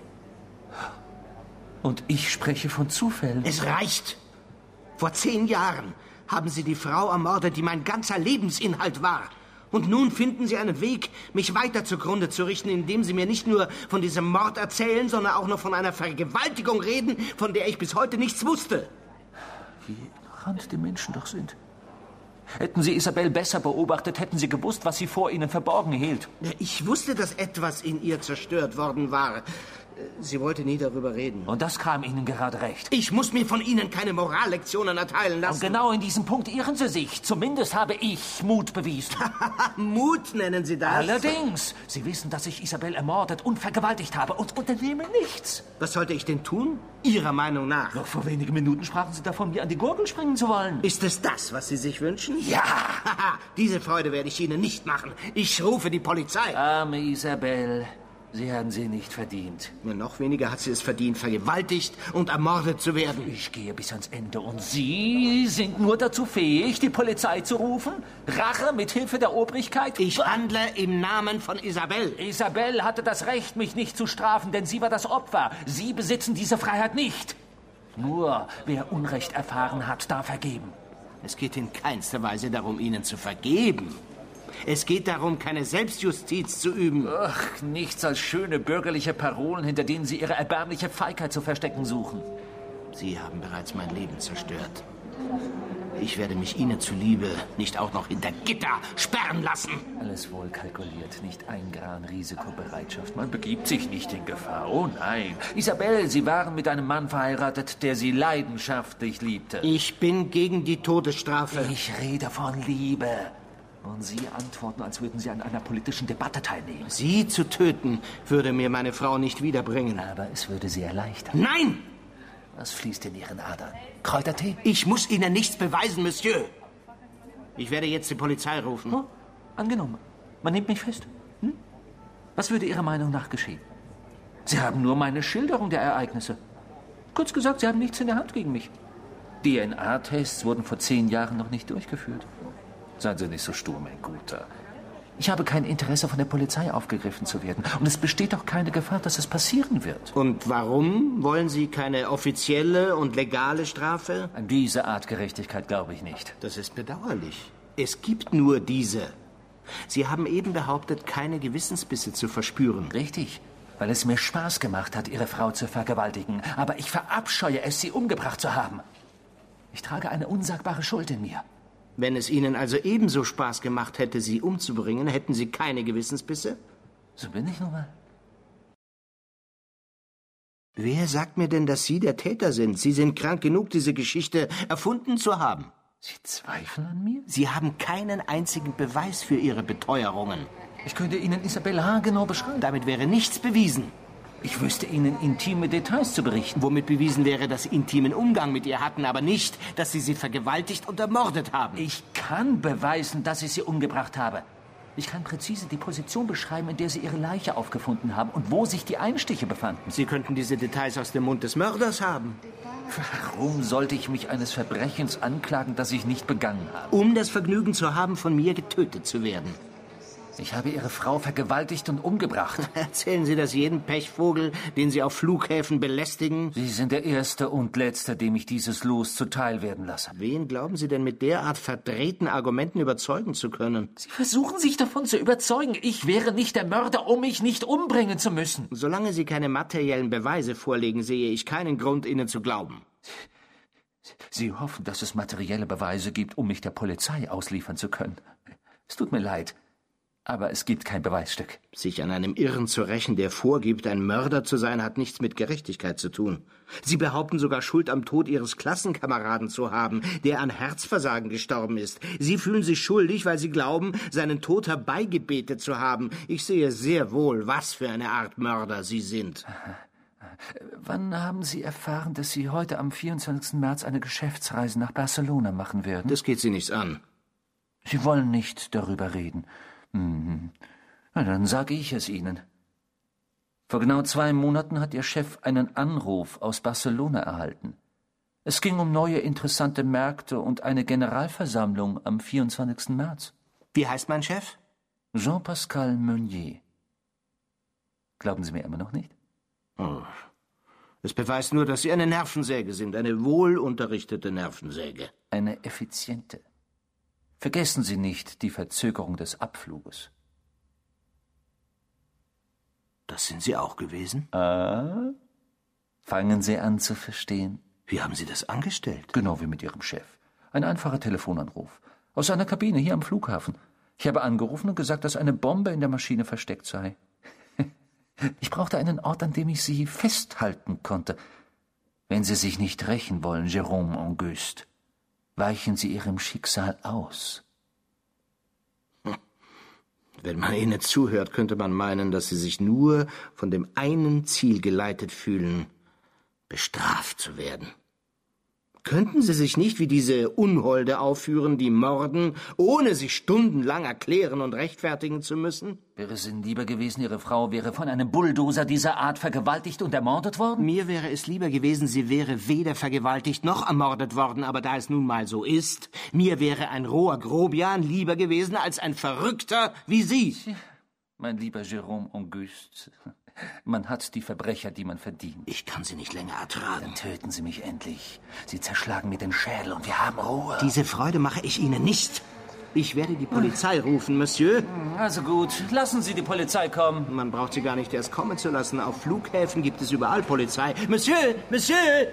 Und ich spreche von Zufällen. Es reicht. Vor 10 Jahren haben Sie die Frau ermordet, die mein ganzer Lebensinhalt war. Und nun finden Sie einen Weg, mich weiter zugrunde zu richten, indem Sie mir nicht nur von diesem Mord erzählen, sondern auch noch von einer Vergewaltigung reden, von der ich bis heute nichts wusste. Wie ignorant die Menschen doch sind. Hätten Sie Isabel besser beobachtet, hätten Sie gewusst, was sie vor Ihnen verborgen hielt. Ich wusste, dass etwas in ihr zerstört worden war. Sie wollte nie darüber reden. Und das kam Ihnen gerade recht. Ich muss mir von Ihnen keine Morallektionen erteilen lassen. Und genau in diesem Punkt irren Sie sich. Zumindest habe ich Mut bewiesen. Mut nennen Sie das? Allerdings. Sie wissen, dass ich Isabel ermordet und vergewaltigt habe und unternehmen nichts. Was sollte ich denn tun? Ihrer Meinung nach? Noch vor wenigen Minuten sprachen Sie davon, mir an die Gurgel springen zu wollen. Ist es das, was Sie sich wünschen? Ja. Diese Freude werde ich Ihnen nicht machen. Ich rufe die Polizei. Arme Isabel. Sie haben sie nicht verdient. Ja, noch weniger hat sie es verdient, vergewaltigt und ermordet zu werden. Ich gehe bis ans Ende und Sie sind nur dazu fähig, die Polizei zu rufen? Rache mit Hilfe der Obrigkeit? Ich handle im Namen von Isabel. Isabel hatte das Recht, mich nicht zu strafen, denn sie war das Opfer. Sie besitzen diese Freiheit nicht. Nur wer Unrecht erfahren hat, darf vergeben. Es geht in keinster Weise darum, Ihnen zu vergeben. Es geht darum, keine Selbstjustiz zu üben. Ach, nichts als schöne bürgerliche Parolen, hinter denen Sie Ihre erbärmliche Feigheit zu verstecken suchen. Sie haben bereits mein Leben zerstört. Ich werde mich Ihnen zuliebe nicht auch noch hinter Gitter sperren lassen. Alles wohl kalkuliert, nicht ein Gran Risikobereitschaft. Man begibt sich nicht in Gefahr. Oh nein. Isabel, Sie waren mit einem Mann verheiratet, der Sie leidenschaftlich liebte. Ich bin gegen die Todesstrafe. Ich rede von Liebe. Und Sie antworten, als würden Sie an einer politischen Debatte teilnehmen. Sie zu töten, würde mir meine Frau nicht wiederbringen. Aber es würde Sie erleichtern. Nein! Was fließt in Ihren Adern? Kräutertee? Ich muss Ihnen nichts beweisen, Monsieur. Ich werde jetzt die Polizei rufen. Oh, angenommen. Man nimmt mich fest. Hm? Was würde Ihrer Meinung nach geschehen? Sie haben nur meine Schilderung der Ereignisse. Kurz gesagt, Sie haben nichts in der Hand gegen mich. DNA-Tests wurden vor 10 Jahren noch nicht durchgeführt. Seien Sie nicht so stur, mein Guter. Ich habe kein Interesse, von der Polizei aufgegriffen zu werden. Und es besteht auch keine Gefahr, dass es passieren wird. Und warum wollen Sie keine offizielle und legale Strafe? An diese Art Gerechtigkeit glaube ich nicht. Das ist bedauerlich. Es gibt nur diese. Sie haben eben behauptet, keine Gewissensbisse zu verspüren. Richtig, weil es mir Spaß gemacht hat, Ihre Frau zu vergewaltigen. Aber ich verabscheue es, sie umgebracht zu haben. Ich trage eine unsagbare Schuld in mir. Wenn es Ihnen also ebenso Spaß gemacht hätte, sie umzubringen, hätten Sie keine Gewissensbisse? So bin ich nun mal. Wer sagt mir denn, dass Sie der Täter sind? Sie sind krank genug, diese Geschichte erfunden zu haben. Sie zweifeln an mir? Sie haben keinen einzigen Beweis für Ihre Beteuerungen. Ich könnte Ihnen Isabel haargenau beschreiben. Damit wäre nichts bewiesen. Ich wüsste Ihnen intime Details zu berichten. Womit bewiesen wäre, dass Sie intimen Umgang mit ihr hatten, aber nicht, dass Sie sie vergewaltigt und ermordet haben. Ich kann beweisen, dass ich sie umgebracht habe. Ich kann präzise die Position beschreiben, in der Sie Ihre Leiche aufgefunden haben und wo sich die Einstiche befanden. Sie könnten diese Details aus dem Mund des Mörders haben. Warum sollte ich mich eines Verbrechens anklagen, das ich nicht begangen habe? Um das Vergnügen zu haben, von mir getötet zu werden. Ich habe Ihre Frau vergewaltigt und umgebracht. Erzählen Sie das jedem Pechvogel, den Sie auf Flughäfen belästigen? Sie sind der Erste und Letzte, dem ich dieses Los zuteil werden lasse. Wen glauben Sie denn mit derart verdrehten Argumenten überzeugen zu können? Sie versuchen sich davon zu überzeugen, ich wäre nicht der Mörder, um mich nicht umbringen zu müssen. Solange Sie keine materiellen Beweise vorlegen, sehe ich keinen Grund, Ihnen zu glauben. Sie hoffen, dass es materielle Beweise gibt, um mich der Polizei ausliefern zu können. Es tut mir leid, aber es gibt kein Beweisstück. Sich an einem Irren zu rächen, der vorgibt, ein Mörder zu sein, hat nichts mit Gerechtigkeit zu tun. Sie behaupten sogar, Schuld am Tod Ihres Klassenkameraden zu haben, der an Herzversagen gestorben ist. Sie fühlen sich schuldig, weil Sie glauben, seinen Tod herbeigebetet zu haben. Ich sehe sehr wohl, was für eine Art Mörder Sie sind. Wann haben Sie erfahren, dass Sie heute am 24. März eine Geschäftsreise nach Barcelona machen werden? Das geht Sie nichts an. Sie wollen nicht darüber reden. Na, dann sage ich es Ihnen. Vor genau 2 Monaten hat Ihr Chef einen Anruf aus Barcelona erhalten. Es ging um neue interessante Märkte und eine Generalversammlung am 24. März. Wie heißt mein Chef? Jean-Pascal Meunier. Glauben Sie mir immer noch nicht? Oh. Es beweist nur, dass Sie eine Nervensäge sind, eine wohlunterrichtete Nervensäge. Eine effiziente. Vergessen Sie nicht die Verzögerung des Abfluges. Das sind Sie auch gewesen? Fangen Sie an zu verstehen. Wie haben Sie das angestellt? Genau wie mit Ihrem Chef. Ein einfacher Telefonanruf. Aus seiner Kabine hier am Flughafen. Ich habe angerufen und gesagt, dass eine Bombe in der Maschine versteckt sei. Ich brauchte einen Ort, an dem ich Sie festhalten konnte. Wenn Sie sich nicht rächen wollen, Jérôme Auguste, weichen Sie Ihrem Schicksal aus. Wenn man Ihnen zuhört, könnte man meinen, dass Sie sich nur von dem einen Ziel geleitet fühlen, bestraft zu werden. Könnten Sie sich nicht wie diese Unholde aufführen, die morden, ohne sich stundenlang erklären und rechtfertigen zu müssen? Wäre es Ihnen lieber gewesen, Ihre Frau wäre von einem Bulldozer dieser Art vergewaltigt und ermordet worden? Mir wäre es lieber gewesen, sie wäre weder vergewaltigt noch ermordet worden, aber da es nun mal so ist, mir wäre ein roher Grobian lieber gewesen als ein Verrückter wie Sie. Mein lieber Jérôme Auguste, man hat die Verbrecher, die man verdient. Ich kann Sie nicht länger ertragen. Dann töten Sie mich endlich. Sie zerschlagen mir den Schädel und wir haben Ruhe. Diese Freude mache ich Ihnen nicht. Ich werde die Polizei rufen, Monsieur. Also gut, lassen Sie die Polizei kommen. Man braucht sie gar nicht erst kommen zu lassen. Auf Flughäfen gibt es überall Polizei. Monsieur! Monsieur!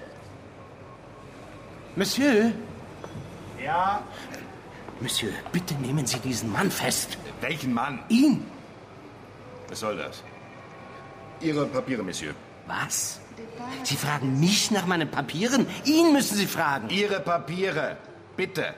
Monsieur! Ja? Monsieur, bitte nehmen Sie diesen Mann fest. Welchen Mann? Ihn! Was soll das? Ihre Papiere, Monsieur. Was? Sie fragen mich nach meinen Papieren? Ihn müssen Sie fragen. Ihre Papiere, bitte.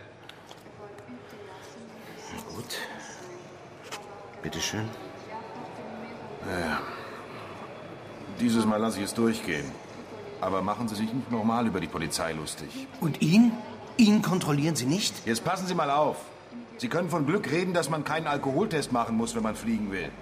Gut. Bitte schön. Ja. Dieses Mal lasse ich es durchgehen. Aber machen Sie sich nicht nochmal über die Polizei lustig. Und ihn? Ihn kontrollieren Sie nicht? Jetzt passen Sie mal auf. Sie können von Glück reden, dass man keinen Alkoholtest machen muss, wenn man fliegen will.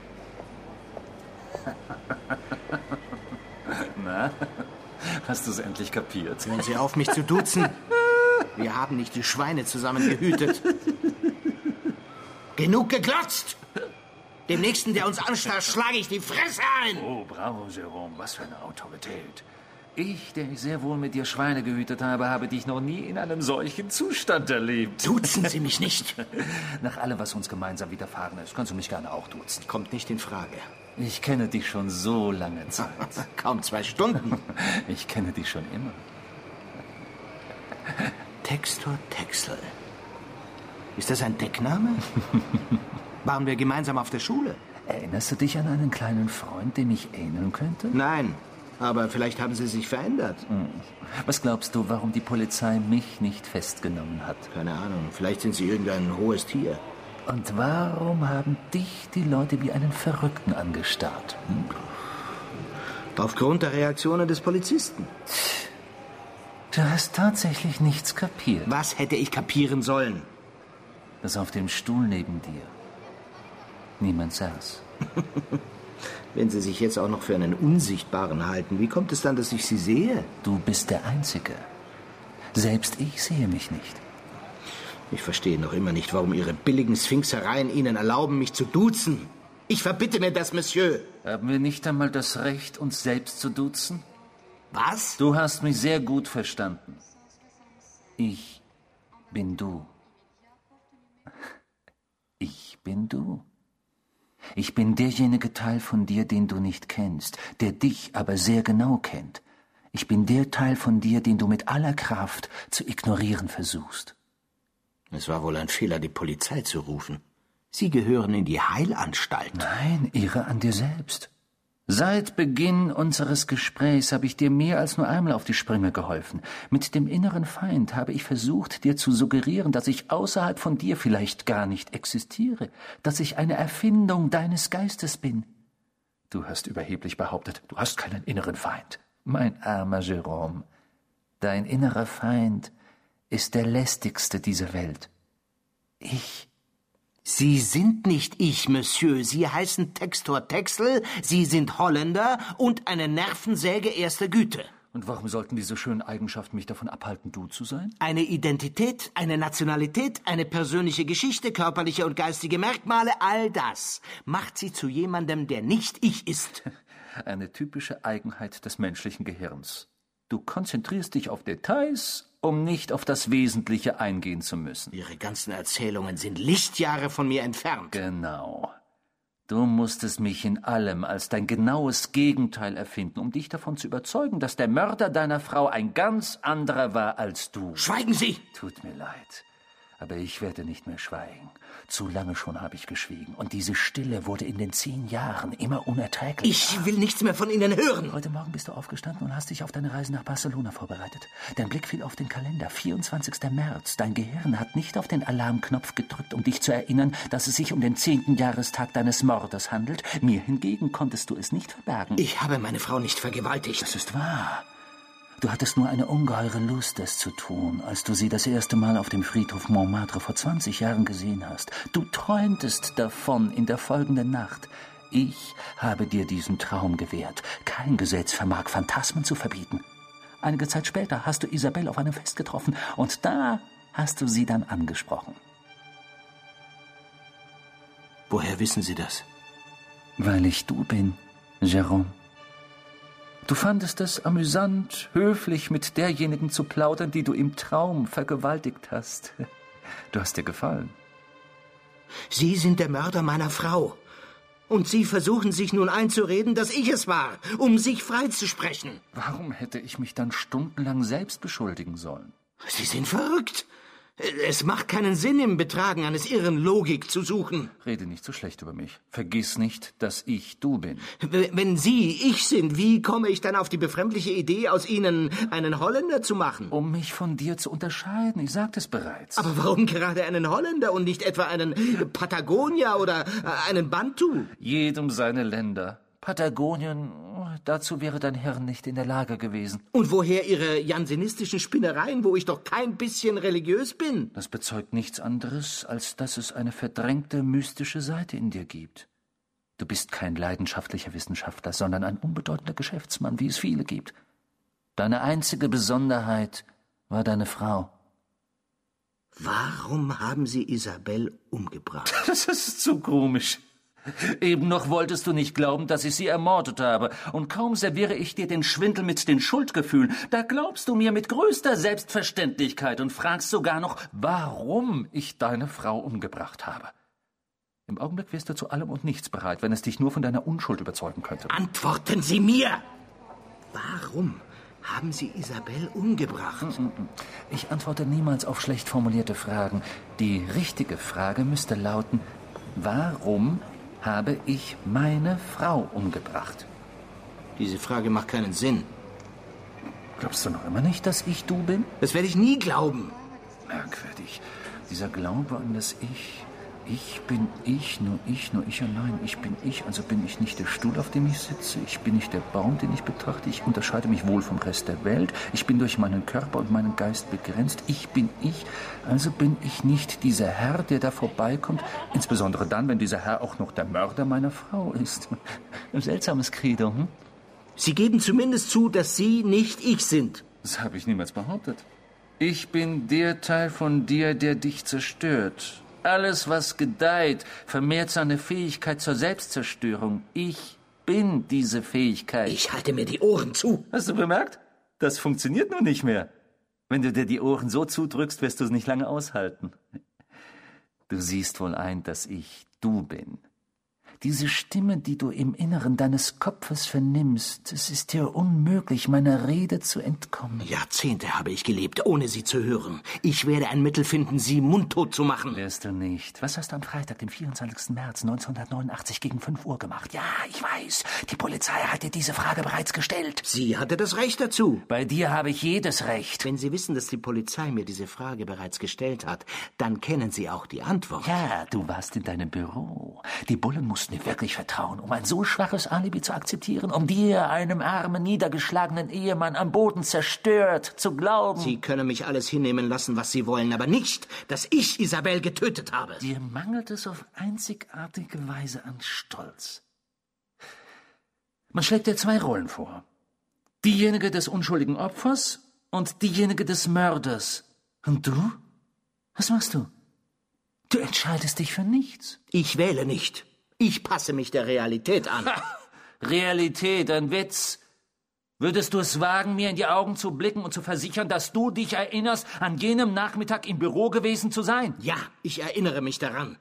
Na, hast du es endlich kapiert? Hören Sie auf, mich zu duzen. Wir haben nicht die Schweine zusammen gehütet. Genug geglotzt! Dem Nächsten, der uns anstarrt, schlage ich die Fresse ein! Oh, bravo, Jérôme, was für eine Autorität. Ich, der ich sehr wohl mit dir Schweine gehütet habe, habe dich noch nie in einem solchen Zustand erlebt. Duzen Sie mich nicht! Nach allem, was uns gemeinsam widerfahren ist, kannst du mich gerne auch duzen. Kommt nicht in Frage. Ich kenne dich schon so lange Zeit. Kaum 2 Stunden. Ich kenne dich schon immer. Textor Texel. Ist das ein Deckname? Waren wir gemeinsam auf der Schule? Erinnerst du dich an einen kleinen Freund, dem ich ähneln könnte? Nein, aber vielleicht haben Sie sich verändert. Was glaubst du, warum die Polizei mich nicht festgenommen hat? Keine Ahnung, vielleicht sind Sie irgendein hohes Tier. Und warum haben dich die Leute wie einen Verrückten angestarrt? Aufgrund der Reaktionen des Polizisten. Du hast tatsächlich nichts kapiert. Was hätte ich kapieren sollen? Dass auf dem Stuhl neben dir niemand saß. Wenn Sie sich jetzt auch noch für einen Unsichtbaren halten, wie kommt es dann, dass ich Sie sehe? Du bist der Einzige. Selbst ich sehe mich nicht. Ich verstehe noch immer nicht, warum Ihre billigen Sphinxereien Ihnen erlauben, mich zu duzen. Ich verbitte mir das, Monsieur. Haben wir nicht einmal das Recht, uns selbst zu duzen? Was? Du hast mich sehr gut verstanden. Ich bin du. Ich bin du. Ich bin derjenige Teil von dir, den du nicht kennst, der dich aber sehr genau kennt. Ich bin der Teil von dir, den du mit aller Kraft zu ignorieren versuchst. Es war wohl ein Fehler, die Polizei zu rufen. Sie gehören in die Heilanstalt. Nein, irre an dir selbst. Seit Beginn unseres Gesprächs habe ich dir mehr als nur einmal auf die Sprünge geholfen. Mit dem inneren Feind habe ich versucht, dir zu suggerieren, dass ich außerhalb von dir vielleicht gar nicht existiere, dass ich eine Erfindung deines Geistes bin. Du hast überheblich behauptet, du hast keinen inneren Feind. Mein armer Jérôme, dein innerer Feind ist der lästigste dieser Welt. Ich. Sie sind nicht ich, Monsieur. Sie heißen Textor Texel, Sie sind Holländer und eine Nervensäge erster Güte. Und warum sollten diese schönen Eigenschaften mich davon abhalten, du zu sein? Eine Identität, eine Nationalität, eine persönliche Geschichte, körperliche und geistige Merkmale, all das macht Sie zu jemandem, der nicht ich ist. Eine typische Eigenheit des menschlichen Gehirns. Du konzentrierst dich auf Details, um nicht auf das Wesentliche eingehen zu müssen. Ihre ganzen Erzählungen sind Lichtjahre von mir entfernt. Genau. Du musstest mich in allem als dein genaues Gegenteil erfinden, um dich davon zu überzeugen, dass der Mörder deiner Frau ein ganz anderer war als du. Schweigen Sie! Tut mir leid, aber ich werde nicht mehr schweigen. Zu lange schon habe ich geschwiegen, und diese Stille wurde in den 10 Jahren immer unerträglicher. Ich will nichts mehr von Ihnen hören. Heute Morgen bist du aufgestanden und hast dich auf deine Reise nach Barcelona vorbereitet. Dein Blick fiel auf den Kalender, 24. März. Dein Gehirn hat nicht auf den Alarmknopf gedrückt, um dich zu erinnern, dass es sich um den 10. Jahrestag deines Mordes handelt. Mir hingegen konntest du es nicht verbergen. Ich habe meine Frau nicht vergewaltigt. Das ist wahr. Du hattest nur eine ungeheure Lust, es zu tun, als du sie das erste Mal auf dem Friedhof Montmartre vor 20 Jahren gesehen hast. Du träumtest davon in der folgenden Nacht. Ich habe dir diesen Traum gewährt. Kein Gesetz vermag Phantasmen zu verbieten. Einige Zeit später hast du Isabelle auf einem Fest getroffen, und da hast du sie dann angesprochen. Woher wissen Sie das? Weil ich du bin, Jérôme. Du fandest es amüsant, höflich mit derjenigen zu plaudern, die du im Traum vergewaltigt hast. Du hast dir gefallen. Sie sind der Mörder meiner Frau. Und Sie versuchen sich nun einzureden, dass ich es war, um sich freizusprechen. Warum hätte ich mich dann stundenlang selbst beschuldigen sollen? Sie sind verrückt. Es macht keinen Sinn, im Betragen eines Irren Logik zu suchen. Rede nicht so schlecht über mich. Vergiss nicht, dass ich du bin. Wenn Sie ich sind, wie komme ich dann auf die befremdliche Idee, aus Ihnen einen Holländer zu machen? Um mich von dir zu unterscheiden, ich sagte es bereits. Aber warum gerade einen Holländer und nicht etwa einen Patagonier oder einen Bantu? Jedem seine Länder. Patagonien, dazu wäre dein Hirn nicht in der Lage gewesen. Und woher Ihre jansenistischen Spinnereien, wo ich doch kein bisschen religiös bin? Das bezeugt nichts anderes, als dass es eine verdrängte, mystische Seite in dir gibt. Du bist kein leidenschaftlicher Wissenschaftler, sondern ein unbedeutender Geschäftsmann, wie es viele gibt. Deine einzige Besonderheit war deine Frau. Warum haben Sie Isabelle umgebracht? Das ist zu komisch. Eben noch wolltest du nicht glauben, dass ich sie ermordet habe. Und kaum serviere ich dir den Schwindel mit den Schuldgefühlen, da glaubst du mir mit größter Selbstverständlichkeit und fragst sogar noch, warum ich deine Frau umgebracht habe. Im Augenblick wärst du zu allem und nichts bereit, wenn es dich nur von deiner Unschuld überzeugen könnte. Antworten Sie mir! Warum haben Sie Isabelle umgebracht? Ich antworte niemals auf schlecht formulierte Fragen. Die richtige Frage müsste lauten, warum habe ich meine Frau umgebracht? Diese Frage macht keinen Sinn. Glaubst du noch immer nicht, dass ich du bin? Das werde ich nie glauben. Merkwürdig. Dieser Glaube an das Ich. Ich bin ich, nur ich allein. Ich bin ich, also bin ich nicht der Stuhl, auf dem ich sitze. Ich bin nicht der Baum, den ich betrachte. Ich unterscheide mich wohl vom Rest der Welt. Ich bin durch meinen Körper und meinen Geist begrenzt. Ich bin ich, also bin ich nicht dieser Herr, der da vorbeikommt. Insbesondere dann, wenn dieser Herr auch noch der Mörder meiner Frau ist. Ein seltsames Credo, hm? Sie geben zumindest zu, dass Sie nicht ich sind. Das habe ich niemals behauptet. Ich bin der Teil von dir, der dich zerstört. Alles, was gedeiht, vermehrt seine Fähigkeit zur Selbstzerstörung. Ich bin diese Fähigkeit. Ich halte mir die Ohren zu. Hast du bemerkt? Das funktioniert nun nicht mehr. Wenn du dir die Ohren so zudrückst, wirst du es nicht lange aushalten. Du siehst wohl ein, dass ich du bin. Diese Stimme, die du im Inneren deines Kopfes vernimmst, es ist dir unmöglich, meiner Rede zu entkommen. Jahrzehnte habe ich gelebt, ohne sie zu hören. Ich werde ein Mittel finden, sie mundtot zu machen. Wirst du nicht. Was hast du am Freitag, dem 24. März 1989 gegen 5 Uhr gemacht? Ja, ich weiß. Die Polizei hat dir diese Frage bereits gestellt. Sie hatte das Recht dazu. Bei dir habe ich jedes Recht. Wenn Sie wissen, dass die Polizei mir diese Frage bereits gestellt hat, dann kennen Sie auch die Antwort. Ja, du warst in deinem Büro. Die Bullen mussten dir wirklich vertrauen, um ein so schwaches Alibi zu akzeptieren, um dir, einem armen, niedergeschlagenen Ehemann, am Boden zerstört, zu glauben. Sie können mich alles hinnehmen lassen, was Sie wollen, aber nicht, dass ich Isabel getötet habe. Dir mangelt es auf einzigartige Weise an Stolz. Man schlägt dir 2 Rollen vor. Diejenige des unschuldigen Opfers und diejenige des Mörders. Und du? Was machst du? Du entscheidest dich für nichts. Ich wähle nicht. Ich passe mich der Realität an. Realität, ein Witz. Würdest du es wagen, mir in die Augen zu blicken und zu versichern, dass du dich erinnerst, an jenem Nachmittag im Büro gewesen zu sein? Ja, ich erinnere mich daran.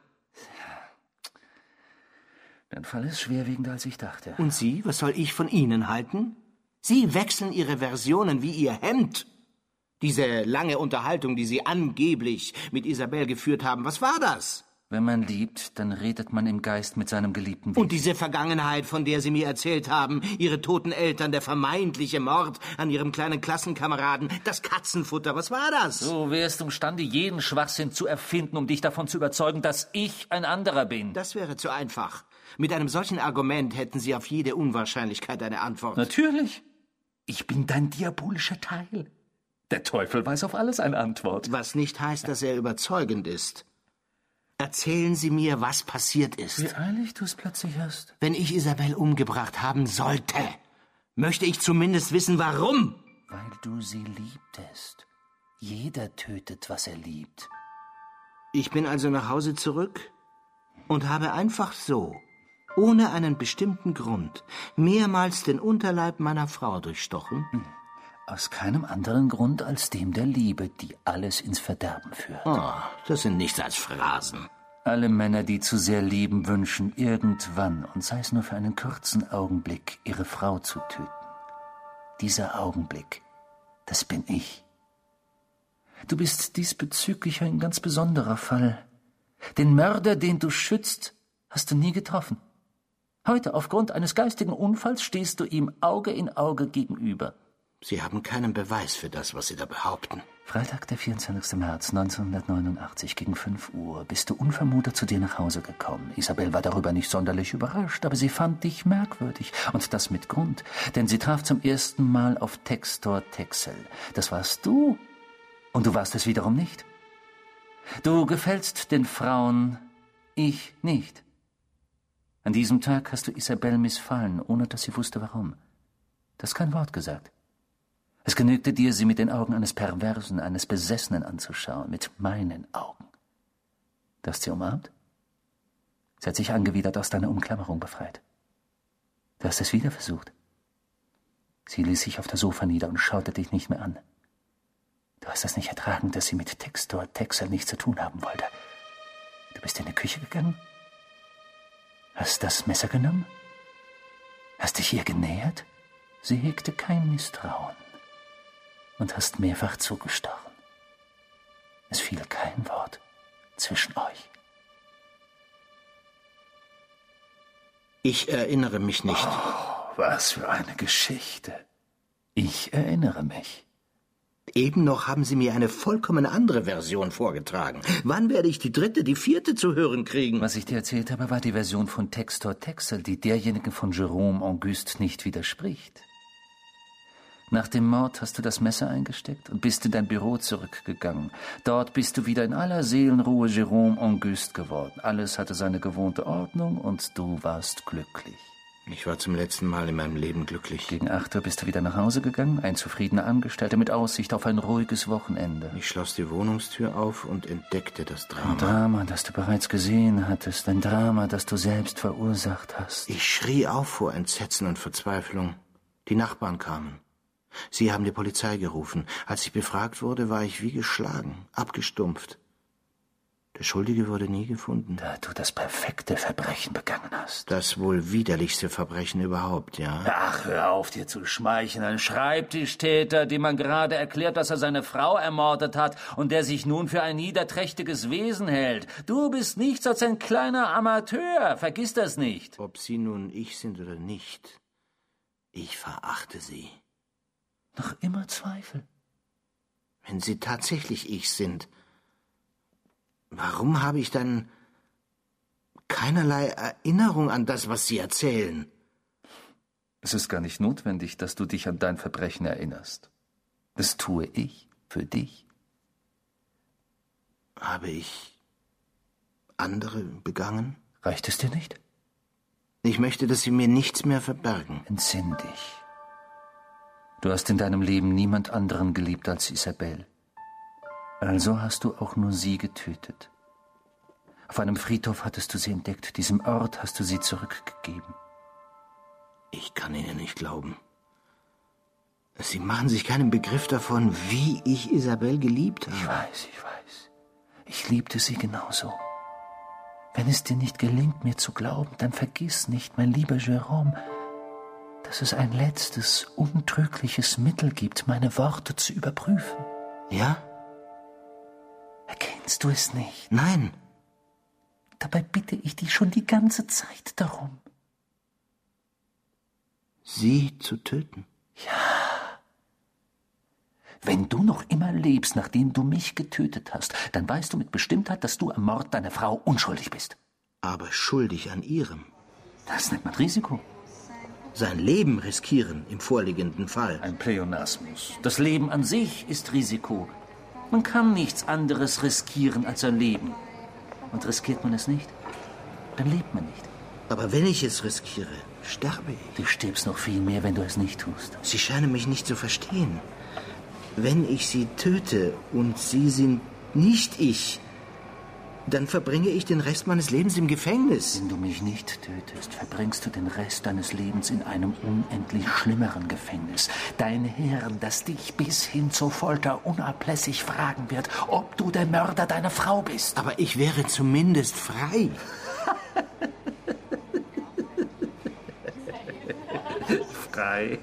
Dein Fall ist schwerwiegender, als ich dachte. Und Sie, was soll ich von Ihnen halten? Sie wechseln Ihre Versionen wie Ihr Hemd. Diese lange Unterhaltung, die Sie angeblich mit Isabel geführt haben, was war das? Wenn man liebt, dann redet man im Geist mit seinem Geliebten. Und diese Vergangenheit, von der Sie mir erzählt haben, Ihre toten Eltern, der vermeintliche Mord an Ihrem kleinen Klassenkameraden, das Katzenfutter, was war das? Du wärst imstande, jeden Schwachsinn zu erfinden, um dich davon zu überzeugen, dass ich ein anderer bin. Das wäre zu einfach. Mit einem solchen Argument hätten Sie auf jede Unwahrscheinlichkeit eine Antwort. Natürlich. Ich bin dein diabolischer Teil. Der Teufel weiß auf alles eine Antwort. Was nicht heißt, dass er überzeugend ist. Erzählen Sie mir, was passiert ist. Wie eilig du es plötzlich hast. Wenn ich Isabel umgebracht haben sollte, möchte ich zumindest wissen, warum. Weil du sie liebtest. Jeder tötet, was er liebt. Ich bin also nach Hause zurück und habe einfach so, ohne einen bestimmten Grund, mehrmals den Unterleib meiner Frau durchstochen. Aus keinem anderen Grund als dem der Liebe, die alles ins Verderben führt. Oh, das sind nichts als Phrasen. Alle Männer, die zu sehr lieben, wünschen irgendwann, und sei es nur für einen kurzen Augenblick, ihre Frau zu töten. Dieser Augenblick, das bin ich. Du bist diesbezüglich ein ganz besonderer Fall. Den Mörder, den du schützt, hast du nie getroffen. Heute, aufgrund eines geistigen Unfalls, stehst du ihm Auge in Auge gegenüber. Sie haben keinen Beweis für das, was Sie da behaupten. Freitag, der 24. März 1989 gegen 5 Uhr bist du unvermutet zu dir nach Hause gekommen. Isabel war darüber nicht sonderlich überrascht, aber sie fand dich merkwürdig. Und das mit Grund, denn sie traf zum ersten Mal auf Textor Texel. Das warst du. Und du warst es wiederum nicht. Du gefällst den Frauen, ich nicht. An diesem Tag hast du Isabel missfallen, ohne dass sie wusste, warum. Du hast kein Wort gesagt. Es genügte dir, sie mit den Augen eines Perversen, eines Besessenen anzuschauen, mit meinen Augen. Du hast sie umarmt? Sie hat sich angewidert aus deiner Umklammerung befreit. Du hast es wieder versucht. Sie ließ sich auf das Sofa nieder und schaute dich nicht mehr an. Du hast es nicht ertragen, dass sie mit Textor Texel nichts zu tun haben wollte. Du bist in die Küche gegangen? Hast das Messer genommen? Hast dich ihr genähert? Sie hegte kein Misstrauen. Und hast mehrfach zugestochen. Es fiel kein Wort zwischen euch. Ich erinnere mich nicht. Oh, was für eine Geschichte. Ich erinnere mich. Eben noch haben Sie mir eine vollkommen andere Version vorgetragen. Wann werde ich die 3., die 4. zu hören kriegen? Was ich dir erzählt habe, war die Version von Textor Texel, die derjenigen von Jérôme Auguste nicht widerspricht. Nach dem Mord hast du das Messer eingesteckt und bist in dein Büro zurückgegangen. Dort bist du wieder in aller Seelenruhe Jérôme Auguste geworden. Alles hatte seine gewohnte Ordnung und du warst glücklich. Ich war zum letzten Mal in meinem Leben glücklich. Gegen 8 Uhr bist du wieder nach Hause gegangen, ein zufriedener Angestellter mit Aussicht auf ein ruhiges Wochenende. Ich schloss die Wohnungstür auf und entdeckte das Drama. Ein Drama, das du bereits gesehen hattest, ein Drama, das du selbst verursacht hast. Ich schrie auf vor Entsetzen und Verzweiflung. Die Nachbarn kamen. Sie haben die Polizei gerufen. Als ich befragt wurde, war ich wie geschlagen, abgestumpft. Der Schuldige wurde nie gefunden. Da du das perfekte Verbrechen begangen hast. Das wohl widerlichste Verbrechen überhaupt, ja? Ach, hör auf, dir zu schmeicheln. Ein Schreibtischtäter, dem man gerade erklärt, dass er seine Frau ermordet hat und der sich nun für ein niederträchtiges Wesen hält. Du bist nichts als ein kleiner Amateur. Vergiss das nicht. Ob Sie nun ich sind oder nicht, ich verachte Sie. Noch immer Zweifel? Wenn Sie tatsächlich ich sind, warum habe ich dann keinerlei Erinnerung an das, was Sie erzählen? Es ist gar nicht notwendig, dass du dich an dein Verbrechen erinnerst. Das tue ich für dich. Habe ich andere begangen? Reicht es dir nicht? Ich möchte, dass Sie mir nichts mehr verbergen. Entsinn dich. Du hast in deinem Leben niemand anderen geliebt als Isabelle. Also hast du auch nur sie getötet. Auf einem Friedhof hattest du sie entdeckt. Diesem Ort hast du sie zurückgegeben. Ich kann Ihnen nicht glauben. Sie machen sich keinen Begriff davon, wie ich Isabelle geliebt habe. Ich weiß. Ich liebte sie genauso. Wenn es dir nicht gelingt, mir zu glauben, dann vergiss nicht, mein lieber Jérôme, dass es ein letztes, untrügliches Mittel gibt, meine Worte zu überprüfen. Ja? Erkennst du es nicht? Nein. Dabei bitte ich dich schon die ganze Zeit darum. Sie zu töten? Ja. Wenn du noch immer lebst, nachdem du mich getötet hast, dann weißt du mit Bestimmtheit, dass du am Mord deiner Frau unschuldig bist. Aber schuldig an Ihrem. Das nennt man Risiko. Sein Leben riskieren im vorliegenden Fall. Ein Pleonasmus. Das Leben an sich ist Risiko. Man kann nichts anderes riskieren als sein Leben. Und riskiert man es nicht, dann lebt man nicht. Aber wenn ich es riskiere, sterbe ich. Du stirbst noch viel mehr, wenn du es nicht tust. Sie scheinen mich nicht zu verstehen. Wenn ich Sie töte und Sie sind nicht ich, dann verbringe ich den Rest meines Lebens im Gefängnis. Wenn du mich nicht tötest, verbringst du den Rest deines Lebens in einem unendlich schlimmeren Gefängnis. Dein Hirn, das dich bis hin zur Folter unablässig fragen wird, ob du der Mörder deiner Frau bist. Aber ich wäre zumindest frei. Frei?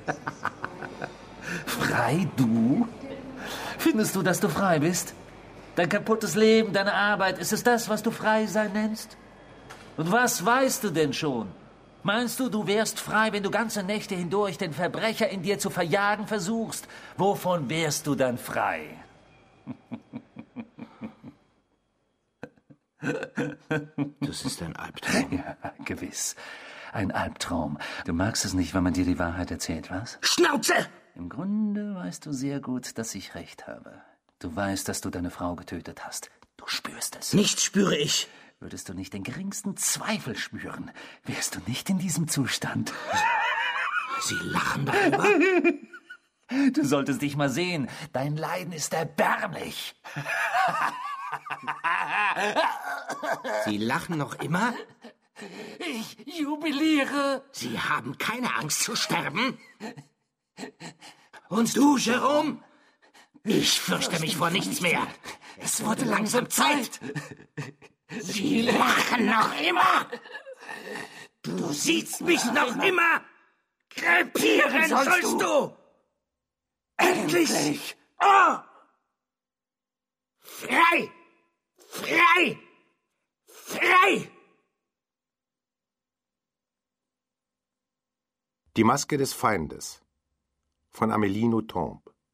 Frei, du? Findest du, dass du frei bist? Dein kaputtes Leben, deine Arbeit, ist es das, was du frei sein nennst? Und was weißt du denn schon? Meinst du, du wärst frei, wenn du ganze Nächte hindurch den Verbrecher in dir zu verjagen versuchst? Wovon wärst du dann frei? Das ist ein Albtraum. Ja, gewiss. Ein Albtraum. Du magst es nicht, wenn man dir die Wahrheit erzählt, was? Schnauze! Im Grunde weißt du sehr gut, dass ich recht habe. Du weißt, dass du deine Frau getötet hast. Du spürst es. Nichts spüre ich. Würdest du nicht den geringsten Zweifel spüren, wärst du nicht in diesem Zustand. Sie lachen darüber. Du solltest dich mal sehen. Dein Leiden ist erbärmlich. Sie lachen noch immer? Ich jubiliere. Sie haben keine Angst zu sterben? Und du, Jérôme? Ich fürchte mich vor nichts mehr. Es wurde langsam Zeit. Sie lachen noch immer. Du siehst mich noch immer. Krepieren sollst du. Endlich. Oh. Frei. Frei. Frei. Die Maske des Feindes von Amélie Nothomb.